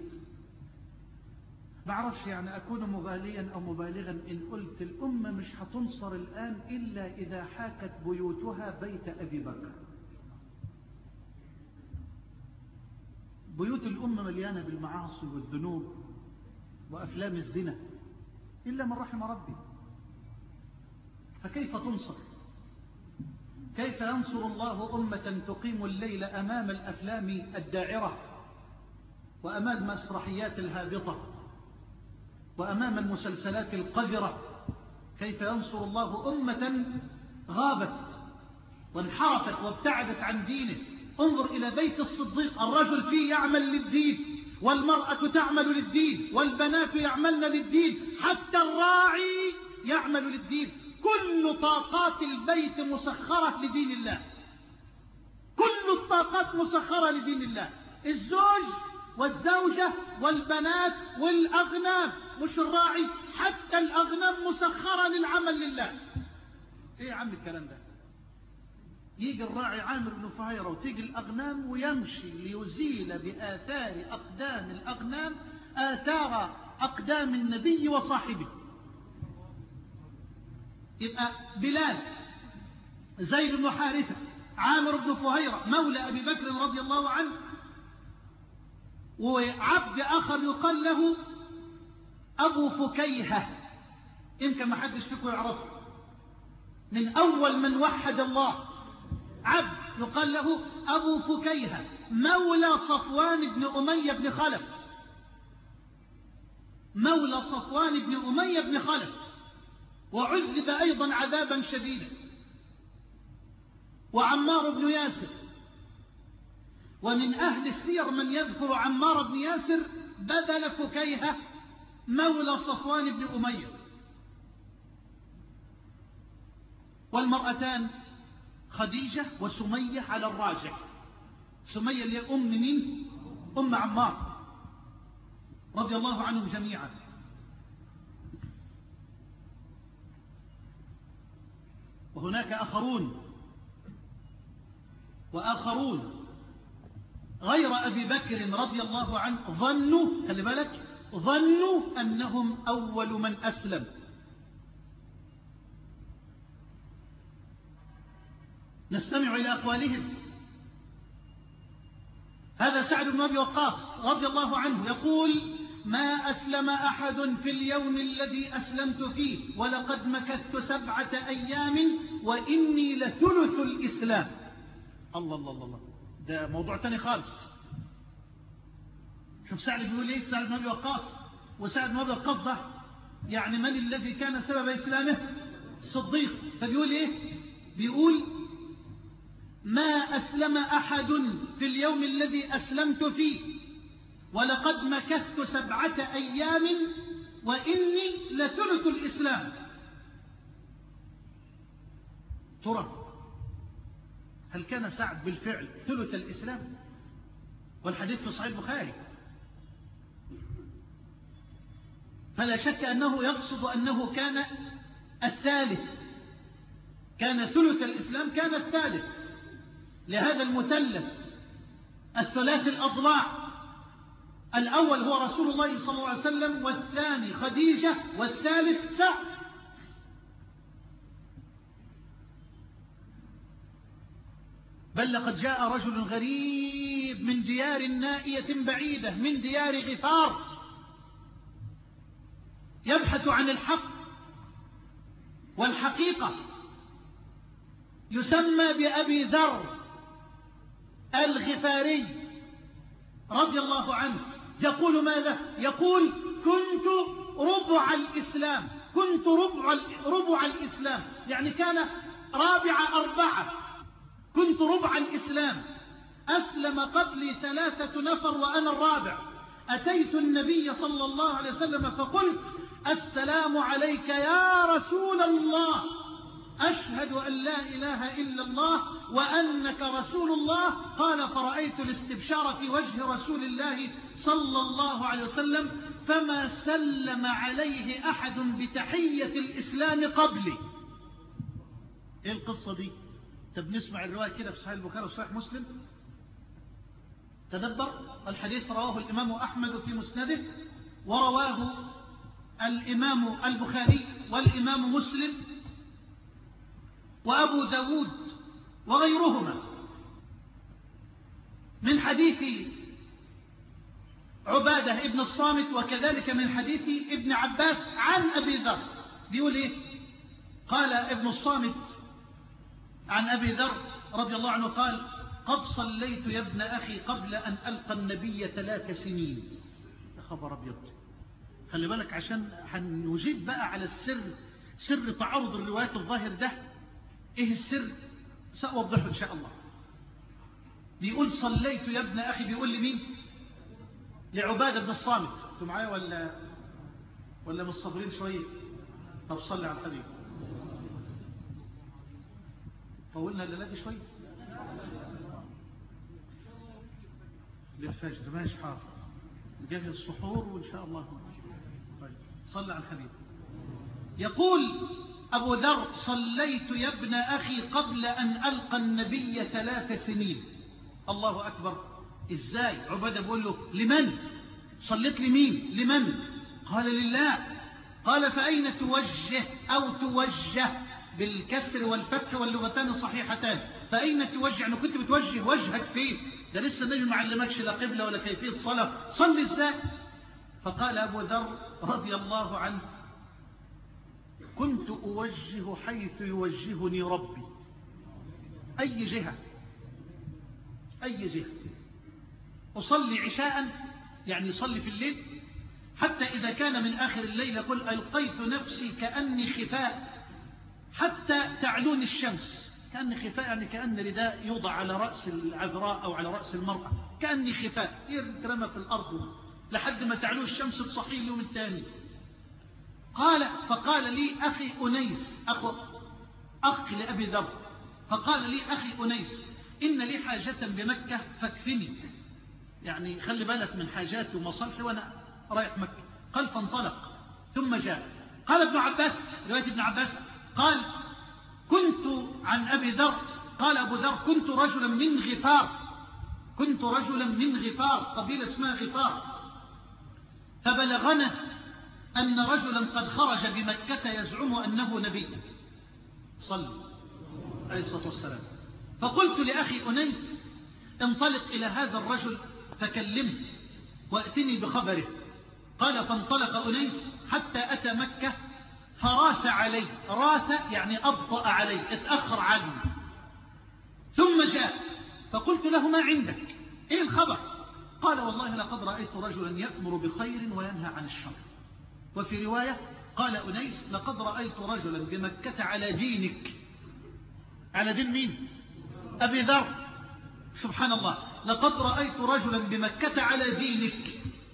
بعرفش يعني أكون مغاليا أو مبالغا إن قلت الأمة مش هتنصر الآن إلا إذا حاكت بيوتها بيت أبي بكر. بيوت الأمة مليانة بالمعاصي والذنوب وأفلام الزنا إلا من رحم ربي. فكيف تنصر؟ كيف ينصر الله أمة تقيم الليل أمام الأفلام الداعرة وأمام المسرحيات الهابطة وأمام المسلسلات القذرة؟ كيف ينصر الله أمة غابت وانحرفت وابتعدت عن دينه؟ انظر إلى بيت الصديق، الرجل فيه يعمل للدين، والمرأة تعمل للدين، والبنات يعملن للدين، حتى الراعي يعمل للدين. كل طاقات البيت مسخرة لدين الله، كل الطاقات مسخرة لدين الله. الزوج والزوجة والبنات والأغنام، مش الراعي، حتى الأغنام مسخرة للعمل لله. ايه يا عم الكلام ده؟ يجي الراعي عامر بن فهيرة وتيجي الأغنام ويمشي ليزيل بآثار أقدام الأغنام آثار أقدام النبي وصاحبه. يبقى بلال، زيد بن حارثة، عامر بن فهيرة مولى أبي بكر رضي الله عنه، وعبد آخر يقال له أبو فكيهة، يمكن ما حدش فيكم يعرفه، من أول من وحد الله، عبد يقال له أبو فكيهة مولى صفوان بن أمية بن خلف، مولى صفوان بن أمية بن خلف، وعذب أيضا عذابا شديدا. وعمار بن ياسر، ومن أهل السير من يذكر عمار بن ياسر بدل فكيهة مولى صفوان بن أمية. والمرأتان خديجة وسمية على الراجح. سمية اللي أم مين؟ أم عمار رضي الله عنهم جميعا. وهناك آخرون وآخرون غير أبي بكر رضي الله عنه ظنوا، خلي بالك، ظنوا أنهم أول من أسلم. نستمع إلى أقوالهم. هذا سعد بن أبي وقاص رضي الله عنه يقول: ما أسلم أحد في اليوم الذي أسلمت فيه ولقد مكثت سبعة أيام وإني لثلث الإسلام. الله الله الله، ده موضوع تاني خالص. شوف سعد بيقول ايه، سعد بن أبي وقاص، وسعد بن أبي وقاص ده يعني من الذي كان سبب إسلامه؟ الصديق. فبيقول ايه؟ بيقول: ما أسلم أحد في اليوم الذي أسلمت فيه ولقد مكثت سبعة أيام وإني لثلث الإسلام. ترى هل كان سعد بالفعل ثلث الإسلام؟ والحديث في صحيح البخاري. فلا شك أنه يقصد أنه كان الثالث، كان ثلث الإسلام، كان الثالث لهذا المثلث الثلاث الأضلاع. الأول هو رسول الله صلى الله عليه وسلم، والثاني خديجة، والثالث سعد. بل لقد جاء رجل غريب من ديار نائية بعيدة، من ديار غفار، يبحث عن الحق والحقيقة، يسمى بأبي ذر الغفاري رضي الله عنه، يقول ماذا؟ يقول كنت ربع الإسلام، كنت ربع, ربع الإسلام، يعني كان رابع أربعة، كنت ربع الإسلام، أسلم قبلي ثلاثة نفر وأنا الرابع، أتيت النبي صلى الله عليه وسلم فقلت السلام عليك يا رسول الله، أشهد أن لا إله إلا الله وأنك رسول الله. قال فرأيت الاستبشار في وجه رسول الله صلى الله عليه وسلم فما سلم عليه أحد بتحية الإسلام قبلي. إيه القصة دي؟ طب نسمع الرواية كده في صحيح البخاري وصحيح مسلم. تدبر الحديث، رواه الإمام أحمد في مسنده، ورواه الإمام البخاري والإمام مسلم وأبو داود وغيرهما من حديث عبادة ابن الصامت، وكذلك من حديث ابن عباس عن أبي ذر. بيقول إيه؟ قال ابن الصامت عن أبي ذر رضي الله عنه قال قد صليت يا ابن أخي قبل أن ألقى النبي ثلاث سنين. يا خبر أبيض، خلي بالك عشان هنجيب بقى على السر، سر تعارض الروايات الظاهر ده. إيه السر؟ سأوضحه إن شاء الله. بيقول صليت يا ابن أخي، بيقول لمين؟ لعبادة بن الصامت. أنتوا معايا ولا ولا مش صابرين شوية؟ طب صلي على الحبيب. طولنا الليلة شوية للفجر. ماشي حاضر، نجهز السحور وإن شاء الله. طيب صلي على الحبيب. يقول أبو ذر صليت يا ابن أخي قبل أن ألقى النبي ثلاث سنين. الله أكبر. إزاي؟ عبادة بيقول له لمن؟ صليت لمين؟ لمن؟ قال لله. قال فأين توجه أو توجه بالكسر والفتح واللغتان صحيحتان. فأين توجه؟ أنا كنت بتوجه وجهك فين؟ ده لسه النبي ما علمكش لا قبلة ولا كيفية صلاة، صلي ازاي؟ فقال أبو ذر رضي الله عنه كنت أوجه حيث يوجهني ربي. أي جهة؟ أي جهة؟ أصلي عشاء، يعني صلي في الليل، حتى إذا كان من آخر الليل يقول ألقيت نفسي كأني خفاء حتى تعلوني الشمس. كأني خفاء يعني كأن رداء يوضع على رأس العذراء أو على رأس المرأة، كأني خفاء يرمى في الأرض لحد ما تعلو الشمس تصحي اليوم الثاني. قال فقال لي أخي أنيس، أخ, أخ لأبي ذر، فقال لي أخي أنيس إن لي حاجة بمكة فاكفني، يعني خلي بالك من حاجاتي ومصالحي وأنا رايح مكة. قال فانطلق ثم جاء. قال ابن عباس، رواية ابن عباس، قال كنت عن أبي ذر، قال أبو ذر كنت رجلا من غفار، كنت رجلا من غفار، قبيلة اسمها غفار، فبلغنا أن رجلا قد خرج بمكة يزعم أنه نبي صلى عليه الصلاة والسلام. فقلت لأخي أنيس انطلق إلى هذا الرجل فكلمه وأتني بخبره. قال فانطلق أنيس حتى أتى مكة فراس علي، راس يعني أبطأ علي، اتأخر عني. ثم جاء فقلت له ما عندك؟ إيه الخبر؟ قال والله لقد رأيت رجلا يأمر بخير وينهى عن الشر. وفي رواية قال أنيس لقد رأيت رجلا بمكة على دينك. على دين مين؟ أبي ذر. سبحان الله، لقد رأيت رجلا بمكة على دينك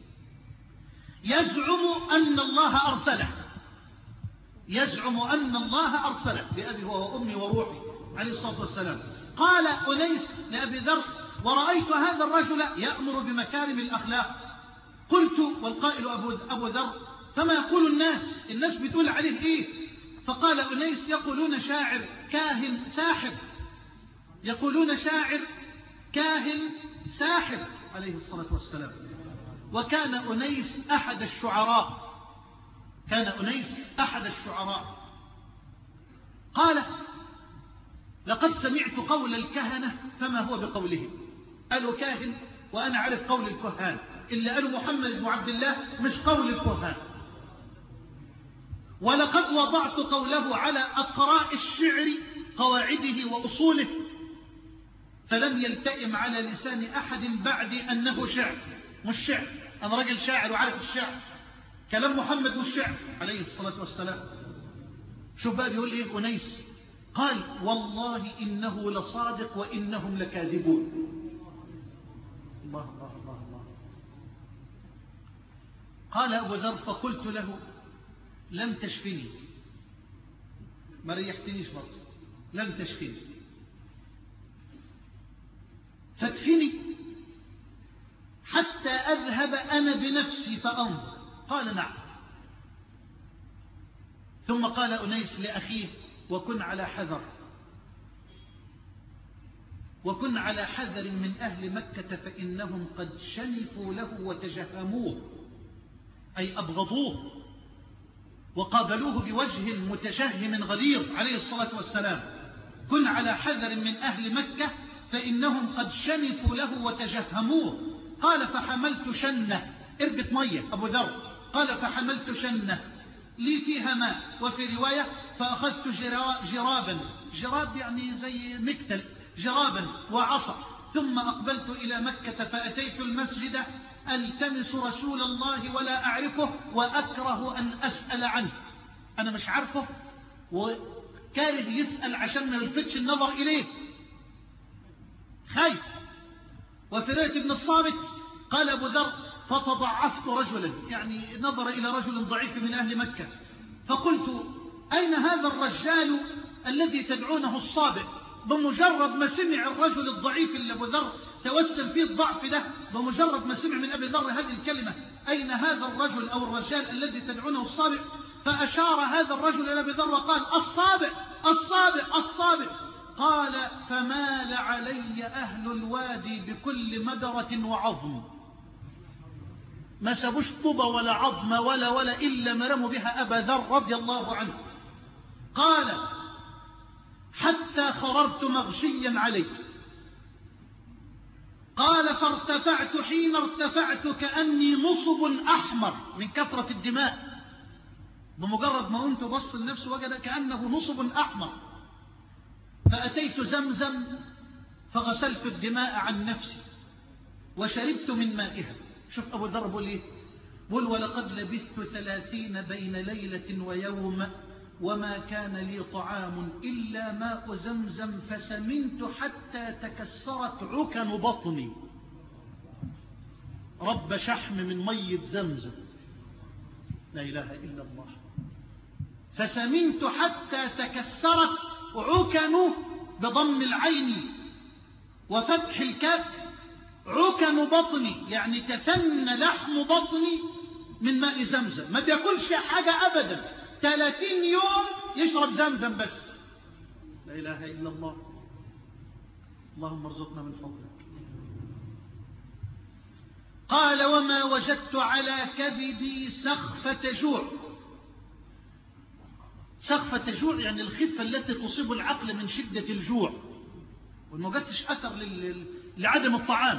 يزعم أن الله أرسله، يزعم أن الله أرسله بأبي هو وأمي وروحي عليه الصلاة والسلام. قال أنيس لأبي ذر ورأيت هذا الرجل يأمر بمكارم الأخلاق. قلت والقائل أبو, أبو ذر فما يقول الناس؟ الناس بتقول عليه إيه؟ فقال أنيس يقولون شاعر كاهن ساحر، يقولون شاعر كاهن ساحر عليه الصلاة والسلام. وكان أنيس أحد الشعراء، كان أنيس أحد الشعراء. قال لقد سمعت قول الكهنة فما هو بقولهم. قالوا كاهن وأنا عارف قول الكهان، إلا قالوا محمد بن عبد الله مش قول الكهان. ولقد وضعت قوله على أقراء الشعر قواعده وأصوله، فلم يلتئم على لسان أحد بعد أنه شعر. مش شعر، أنا راجل شاعر وعارف الشعر، كلام محمد مش شعر عليه الصلاة والسلام. شوف بقى بيقول إيه أنيس، قال والله إنه لصادق وإنهم لكاذبون. الله الله الله الله. قال أبو ذر فقلت له لم تشفني، ما ريحتنيش برضه، لم تشفني فاكفني حتى أذهب أنا بنفسي فأنظر. قال نعم. ثم قال أنيس لأخيه وكن على حذر، وكن على حذر من أهل مكة فإنهم قد شنفوا له وتجهموه، أي أبغضوه وقابلوه بوجه متجهم غليظ عليه الصلاة والسلام. كن على حذر من أهل مكة فإنهم قد شنفوا له وتجهموه. قال فحملت شنة، اربط مية أبو ذر، قال فحملت شنة لي فيها ماء، وفي رواية فأخذت جرابا، جراب يعني زي مكتل، جرابا وعصا، ثم أقبلت إلى مكة فأتيت المسجد ألتمس رسول الله ولا أعرفه وأكره أن أسأل عنه. أنا مش عارفه وكاره يسأل عشان ما يلفتش النظر إليه، خايف. وفي رواية ابن الصامت قال أبو ذر فتضعفت رجلا، يعني نظر إلى رجل ضعيف من أهل مكة، فقلت أين هذا الرجال الذي تدعونه الصابئ؟ بمجرد ما سمع الرجل الضعيف اللي أبو ذر توسم فيه الضعف ده، بمجرد ما سمع من أبي ذر هذه الكلمة أين هذا الرجل أو الرجال الذي تدعونه الصابئ، فأشار هذا الرجل إلى أبي ذر وقال الصابئ الصابئ الصابئ. قال فمال علي أهل الوادي بكل مدرة وعظم، ما سابوش طوبة ولا عظم ولا ولا إلا مرموا بها أبا ذر رضي الله عنه. قال حتى خررت مغشيا عليه. قال فارتفعت، حين ارتفعت كأني نصب أحمر من كثرة الدماء، بمجرد ما قمت بص النفس وجد كأنه نصب أحمر. فأتيت زمزم فغسلت الدماء عن نفسي وشربت من مائها. شوف أبو ذر بيقول إيه؟ بيقول ولقد لبثت ثلاثين بين ليلة ويوم وما كان لي طعام إلا ماء زمزم فسمنت حتى تكسرت عكن بطني. رب شحم من مية زمزم، لا إله إلا الله. فسمنت حتى تكسرت عكن بضم العين وفتح الكاف عكن بطني، يعني تثن لحم بطني من ماء زمزم. ما بياكلش حاجة أبدا، ثلاثين يوم يشرب زمزم بس. لا إله إلا الله. اللهم ارزقنا من فضلك. قال وما وجدت على كبدي سخفة جوع. سخفة جوع يعني الخفة التي تصيب العقل من شدة الجوع، وما وجدتش أثر لعدم الطعام.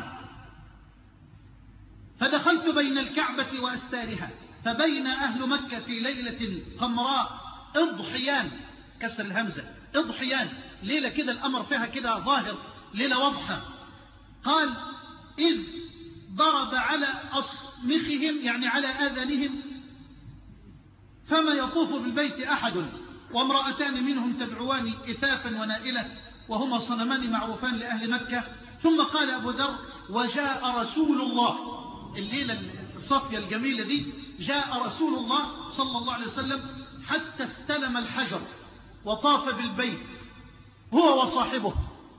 فدخلت بين الكعبة وأستارها، فبين أهل مكة في ليلة قمراء اضحيان، كسر الهمزة، اضحيان، ليلة كده الأمر فيها كده ظاهر، ليلة واضحة. قال إذ ضرب على أصمخهم، يعني على آذانهم، فما يطوف بالبيت أحد وامرأتان منهم تدعوان إثافا ونائلة، وهما صنمان معروفان لأهل مكة. ثم قال أبو ذر وجاء رسول الله، الليلة الصافية الجميلة دي، جاء رسول الله صلى الله عليه وسلم حتى استلم الحجر وطاف بالبيت هو وصاحبه.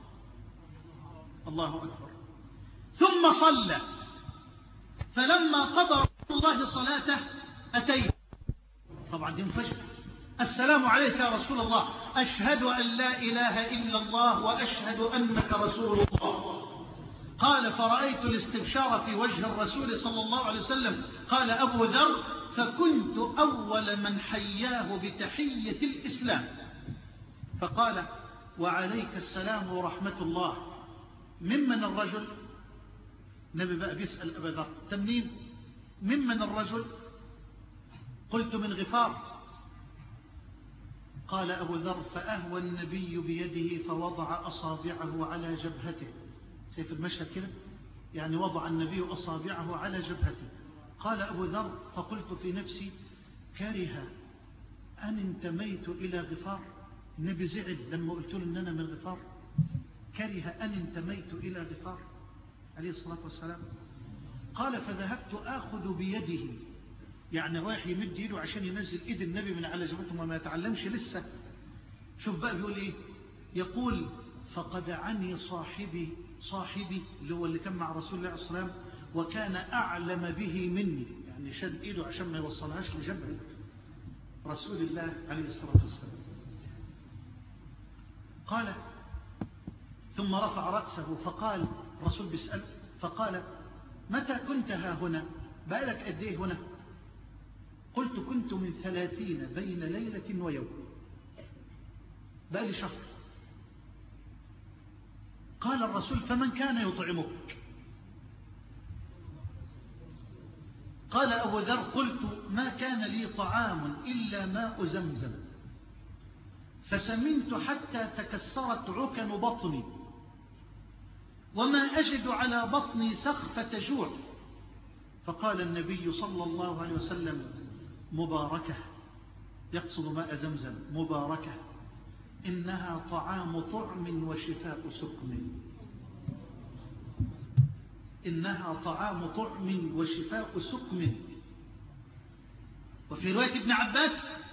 الله أكبر. ثم صلى، فلما قضى رسول الله صلاته أتيه، طبعا دي مفاجأة، السلام عليك يا رسول الله، أشهد أن لا إله إلا الله وأشهد أنك رسول الله. قال فرأيت الاستبشار في وجه الرسول صلى الله عليه وسلم. قال أبو ذر فكنت أول من حياه بتحية الإسلام. فقال وعليك السلام ورحمة الله. ممن الرجل؟ نبي بقى بيسأل أبا ذر تمنين، ممن الرجل؟ قلت من غفار. قال أبو ذر فأهوى النبي بيده فوضع أصابعه على جبهته. شايف المشهد كده؟ يعني وضع النبي أصابعه على جبهته. قال أبو ذر فقلت في نفسي كره أن انتميت إلى غفار. النبي زعل لما قلت له أن أنا من غفار، كره أن انتميت إلى غفار عليه الصلاة والسلام. قال فذهبت آخذ بيده، يعني رايح يمد يده عشان ينزل إيد النبي من على جبهته وما يتعلمش لسه. شوف بقى بيقول إيه، يقول فقدعني صاحبي صاحبي اللي هو اللي كان مع رسول الله عليه الصلاة والسلام وكان أعلم به مني، يعني شد إيده عشان ما يوصلهاش لجبهة رسول الله عليه الصلاة والسلام. قال ثم رفع رأسه فقال، الرسول بيسأل فقال متى كنت ها هنا؟ بقالك قد ايه هنا؟ قلت كنت من ثلاثين بين ليلة ويوم، بقالي شهر. قال الرسول فمن كان يطعمك؟ قال أبو ذر قلت ما كان لي طعام إلا ماء زمزم فسمنت حتى تكسرت عكن بطني وما أجد على بطني سخفة جوع. فقال النبي صلى الله عليه وسلم مباركة، يقصد ماء زمزم، مباركة إنها طعام طعم وشفاء سقم، إنها طعام طعم وشفاء سقم. وفي رواية ابن عباس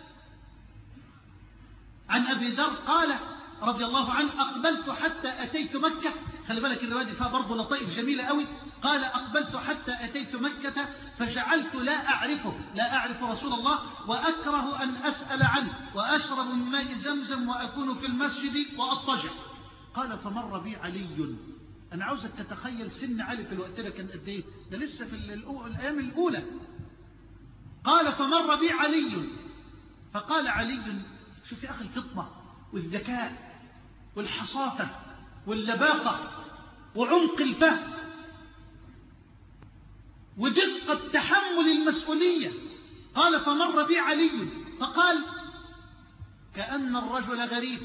عن أبي ذر قال رضي الله عنه أقبلت حتى أتيت مكة. خلي بالك الرواية دي فيها برضه لطائف جميلة قوي. قال أقبلت حتى أتيت مكة فجعلت لا أعرفه، لا أعرف رسول الله وأكره أن أسأل عنه وأشرب من ماء زمزم وأكون في المسجد وأضطجع. قال فمر بي علي. أنا عاوزك تتخيل سن علي في الوقت ده كان قد إيه؟ ده لسه في الأيام الأولى. قال فمر بي علي فقال علي، شوف يا أخي الفطنة والذكاء والحصافة واللباقة وعمق الفهم ودقة تحمل المسؤولية. قال فمر بي علي فقال كأن الرجل غريب،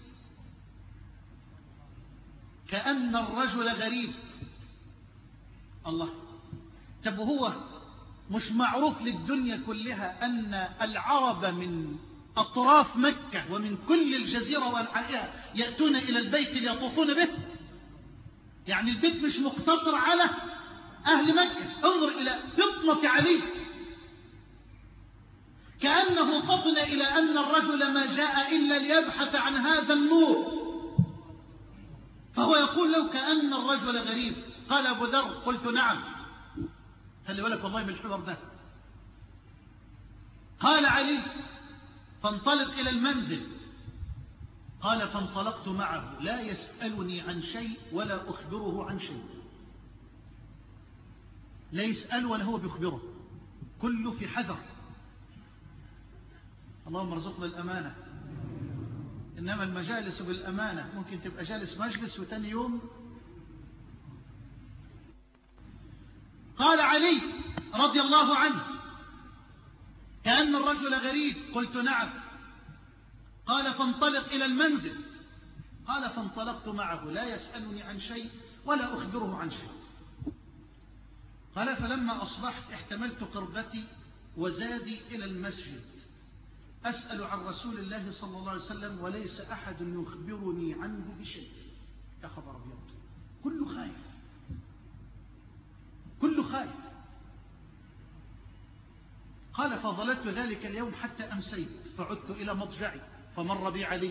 كأن الرجل غريب. الله، طب هو مش معروف للدنيا كلها أن العرب من أطراف مكة ومن كل الجزيرة وأنحائها يأتون إلى البيت ليطوفون به؟ يعني البيت مش مقتصر على أهل مكة. انظر إلى فطنة علي، كأنه فطن إلى أن الرجل ما جاء إلا ليبحث عن هذا النور، فهو يقول له كأن الرجل غريب. قال أبو ذر قلت نعم. خلي بالك والله بالحوار ده. قال علي فانطلق إلى المنزل. قال فانطلقت معه لا يسألني عن شيء ولا أخبره عن شيء، لا يسأل ولا هو بيخبره، كله في حذر. اللهم ارزقنا الأمانة. إنما المجالس بالأمانة ممكن تبقى جالس مجلس وتاني يوم. قال علي رضي الله عنه كأن الرجل غريب. قلت نعم. قال فانطلق إلى المنزل. قال فانطلقت معه لا يسألني عن شيء ولا أخبره عن شيء. قال فلما أصبحت احتملت قربتي وزادي إلى المسجد أسأل عن رسول الله صلى الله عليه وسلم وليس أحد يخبرني عنه بشيء. يا خبر أبيض، كله خايف، كله خايف. قال فظللت ذلك اليوم حتى أمسيت فعدت إلى مضجعي فمر بي علي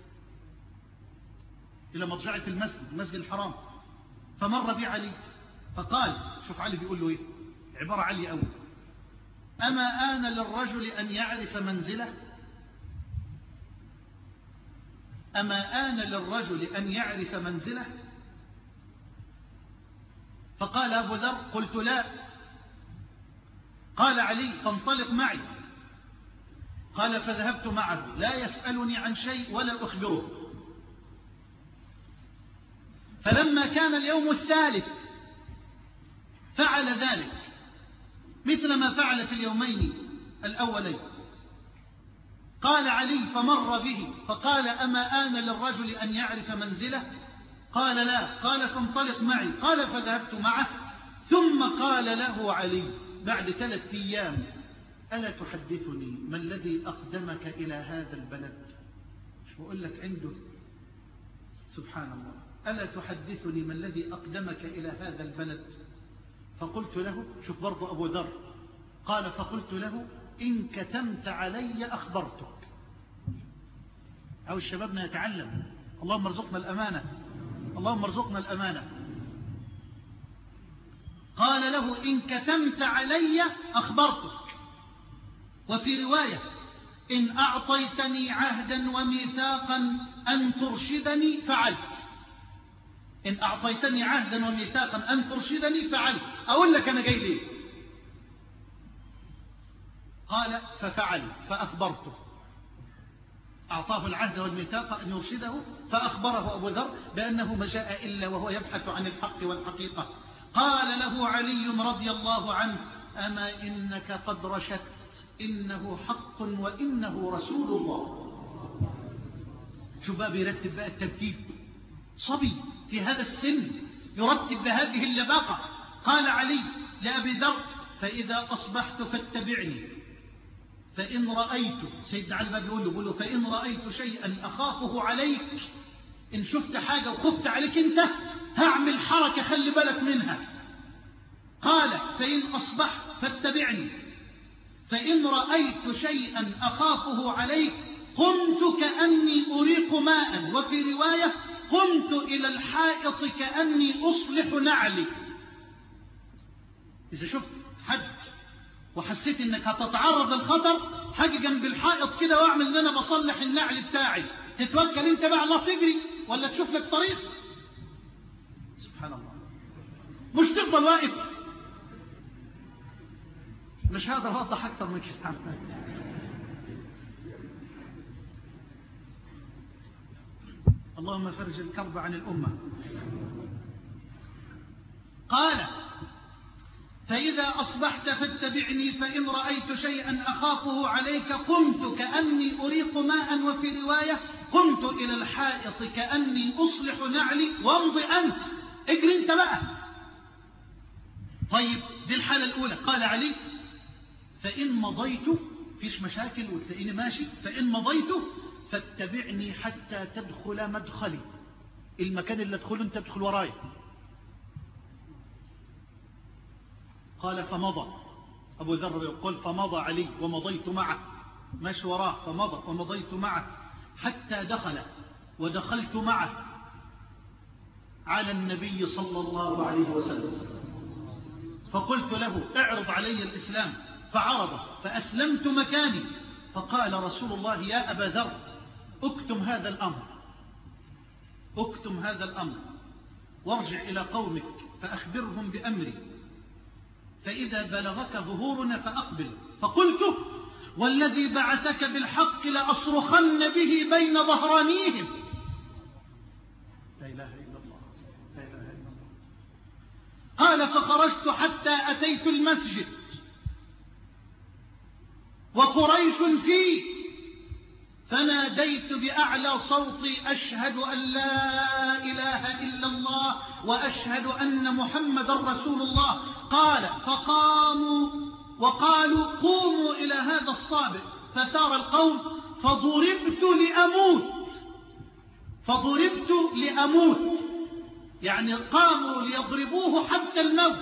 إلى مضجعي في المسجد المسجد الحرام. فمر بي علي فقال، شوف علي بيقول له إيه، عبارة علي أول، أما آن للرجل أن يعرف منزله؟ أما آن للرجل أن يعرف منزله؟ فقال أبو ذر قلت لا. قال علي فانطلق معي. قال فذهبت معه لا يسألني عن شيء ولا أخبره. فلما كان اليوم الثالث فعل ذلك مثل ما فعل في اليومين الأولين. قال علي فمر به فقال أما آن للرجل أن يعرف منزله؟ قال لا. قال فانطلق معي. قال فذهبت معه. ثم قال له علي بعد ثلاثة أيام ألا تحدثني ما الذي أقدمك إلى هذا البلد؟ مش بقول لك عنده سبحان الله. ألا تحدثني ما الذي أقدمك إلى هذا البلد؟ فقلت له شوف برضو أبو ذر قال فقلت له إن كتمت علي أخبرتك. أو الشبابنا يتعلم. اللهم ارزقنا الأمانة اللهم ارزقنا الأمانة. قال له إن كتمت علي أخبرتك. وفي رواية إن أعطيتني عهدا وميثاقا أن ترشدني فعلت. إن أعطيتني عهدا وميثاقا أن ترشدني فعلت. أقول لك أنا جاي ليه؟ قال ففعل فأخبرته. أعطاه العهد والميثاق أن يرشده فأخبره أبو ذر بأنه ما جاء إلا وهو يبحث عن الحق والحقيقة. قال له علي رضي الله عنه أما إنك قد رشدت إنه حق وإنه رسول الله. شباب يرتب بقى الترتيب. صبي في هذا السن يرتب بهذه اللباقة. قال علي لأبي ذر فإذا أصبحت فاتبعني فإن رأيت سيدنا علي بيقول له, بيقول له فإن رأيت شيئا أخافه عليك إن شفت حاجة وخفت عليك أنت هعمل حركة خلي بالك منها. قال فإن أصبحت فاتبعني فإن رأيت شيئا أخافه عليك قمت كأني أريق ماء. وفي رواية قمت إلى الحائط كأني أصلح نعلي. إذا شفت حد وحسيت انك هتتعرض للخطر حاجة جنب الحائط كده واعمل ان انا بصلح النعل بتاعي تتوكل انت بقى الله تجري ولا تشوف لك طريق؟ سبحان الله. مش تفضل واقف. مش هقدر اوضح اكتر من كده. اللهم فرج الكرب عن الامه. قال فإذا أصبحت فاتبعني فإن رأيت شيئا أخافه عليك قمت كأني أريق ماء. وفي رواية قمت إلى الحائط كأني أصلح نعلي وامضي أنت اجري انت بقى. طيب دي الحالة الأولى. قال علي فإن مضيت فيش مشاكل وتلاقيني ماشي فإن مضيت فاتبعني حتى تدخل مدخلي المكان اللي ادخله انت تدخل وراي. قال فمضى أبو ذر يقول فمضى علي ومضيت معه ماشي وراه فمضى ومضيت معه حتى دخل ودخلت معه على النبي صلى الله عليه وسلم فقلت له اعرض علي الإسلام فعرضه فأسلمت مكاني. فقال رسول الله يا أبا ذر اكتم هذا الأمر اكتم هذا الأمر وارجع إلى قومك فأخبرهم بأمري فإذا بلغك ظهورنا فأقبل. فقلت والذي بعثك بالحق لأصرخن به بين ظهرانيهم. لا إله إلا الله لا إله إلا الله. قال فخرجت حتى أتيت المسجد وقريش فيه فناديت بأعلى صوتي أشهد أن لا إله إلا الله وأشهد أن محمد رسول الله. قال فقاموا وقالوا قوموا إلى هذا الصابئ فثار القوم فضربت لأموت فضربت لأموت يعني قاموا ليضربوه حتى الموت.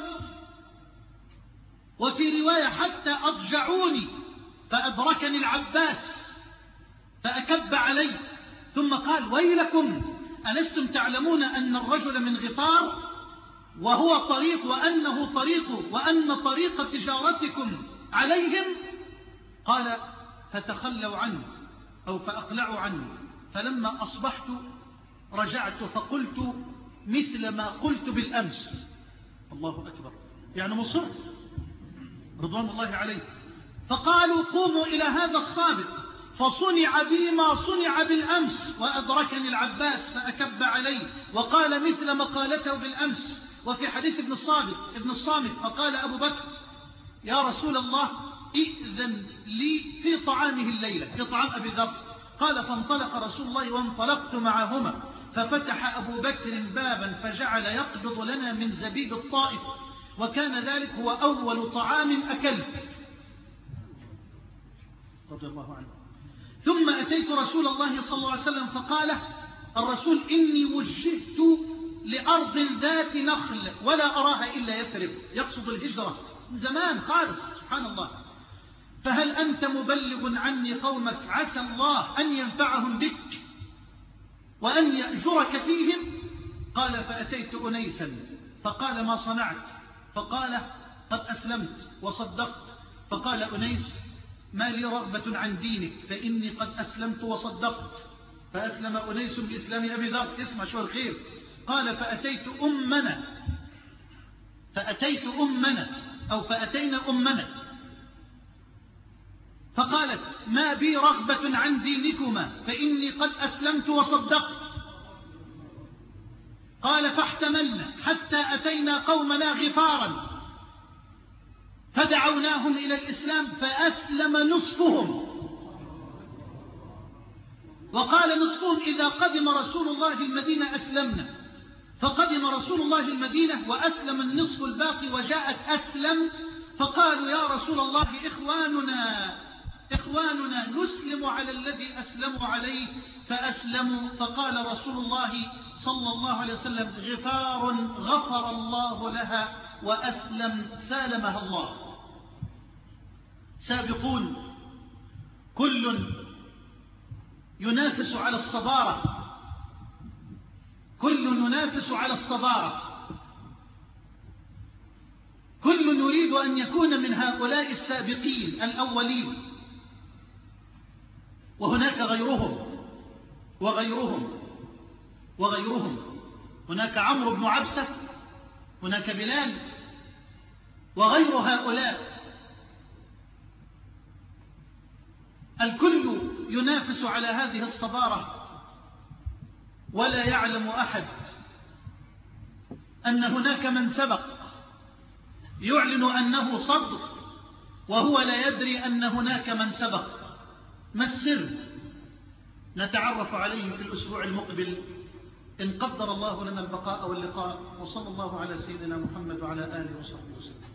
وفي رواية حتى أضجعوني فأدركني العباس فأكب علي ثم قال ويلكم ألستم تعلمون أن الرجل من غفار وهو طريق وأنه طريق وأن طريق تجارتكم عليهم؟ قال فتخلوا عني أو فأقلعوا عني. فلما أصبحت رجعت فقلت مثل ما قلت بالأمس. الله أكبر يعني مصر رضوان الله عليه. فقالوا قوموا إلى هذا الصابت فصنع بي ما صنع بالأمس وأدركني العباس فأكب علي وقال مثل ما قالته بالأمس. وفي حديث ابن الصامت ابن الصامت فقال أبو بكر يا رسول الله ائذن لي في طعامه الليلة، في طعام أبي ذر. قال فانطلق رسول الله وانطلقت معهما، ففتح أبو بكر بابا فجعل يقبض لنا من زبيب الطائف، وكان ذلك هو أول طعام أكلت رضي الله عنه. ثم أتيت رسول الله صلى الله عليه وسلم فقال الرسول إني وجهت لأرض ذات نخل ولا أراها إلا يثرب، يقصد الهجرة من زمان خالص سبحان الله. فهل أنت مبلغ عني قومك عسى الله أن ينفعهم بك وأن يأجرك فيهم؟ قال فأتيت أنيسا فقال ما صنعت؟ فقال قد أسلمت وصدقت. فقال أنيس ما لي رغبة عن دينك فإني قد أسلمت وصدقت. فأسلم أنيس بإسلام أبي ذر، اسمع شو الخير. قال فأتيت أمنا فأتيت أمنا أو فأتينا أمنا فقالت ما بي رغبة عن دينكما فإني قد أسلمت وصدقت. قال فاحتملنا حتى أتينا قومنا غفارا فدعوناهم إلى الإسلام فأسلم نصفهم، وقال نصفهم إذا قدم رسول الله المدينة أسلمنا. فقدم رسول الله المدينة وأسلم النصف الباقي وجاءت أسلم، فقالوا يا رسول الله إخواننا إخواننا نسلم على الذي أسلموا عليه، فأسلموا. فقال رسول الله صلى الله عليه وسلم غفار غفر الله لها وأسلم سالمها الله. سابقون كل ينافس على الصبارة، كل ينافس على الصبارة، كل يريد أن يكون من هؤلاء السابقين الأولين، وهناك غيرهم وغيرهم وغيرهم. هناك عمرو بن عبسة، هناك بلال، وغير هؤلاء. الكل ينافس على هذه الصبارة، ولا يعلم أحد أن هناك من سبق يعلن أنه صدق وهو لا يدري أن هناك من سبق. ما السر؟ نتعرف عليه في الأسبوع المقبل إن قدر الله لنا البقاء واللقاء. وصلى الله على سيدنا محمد وعلى آله وصحبه وسلم.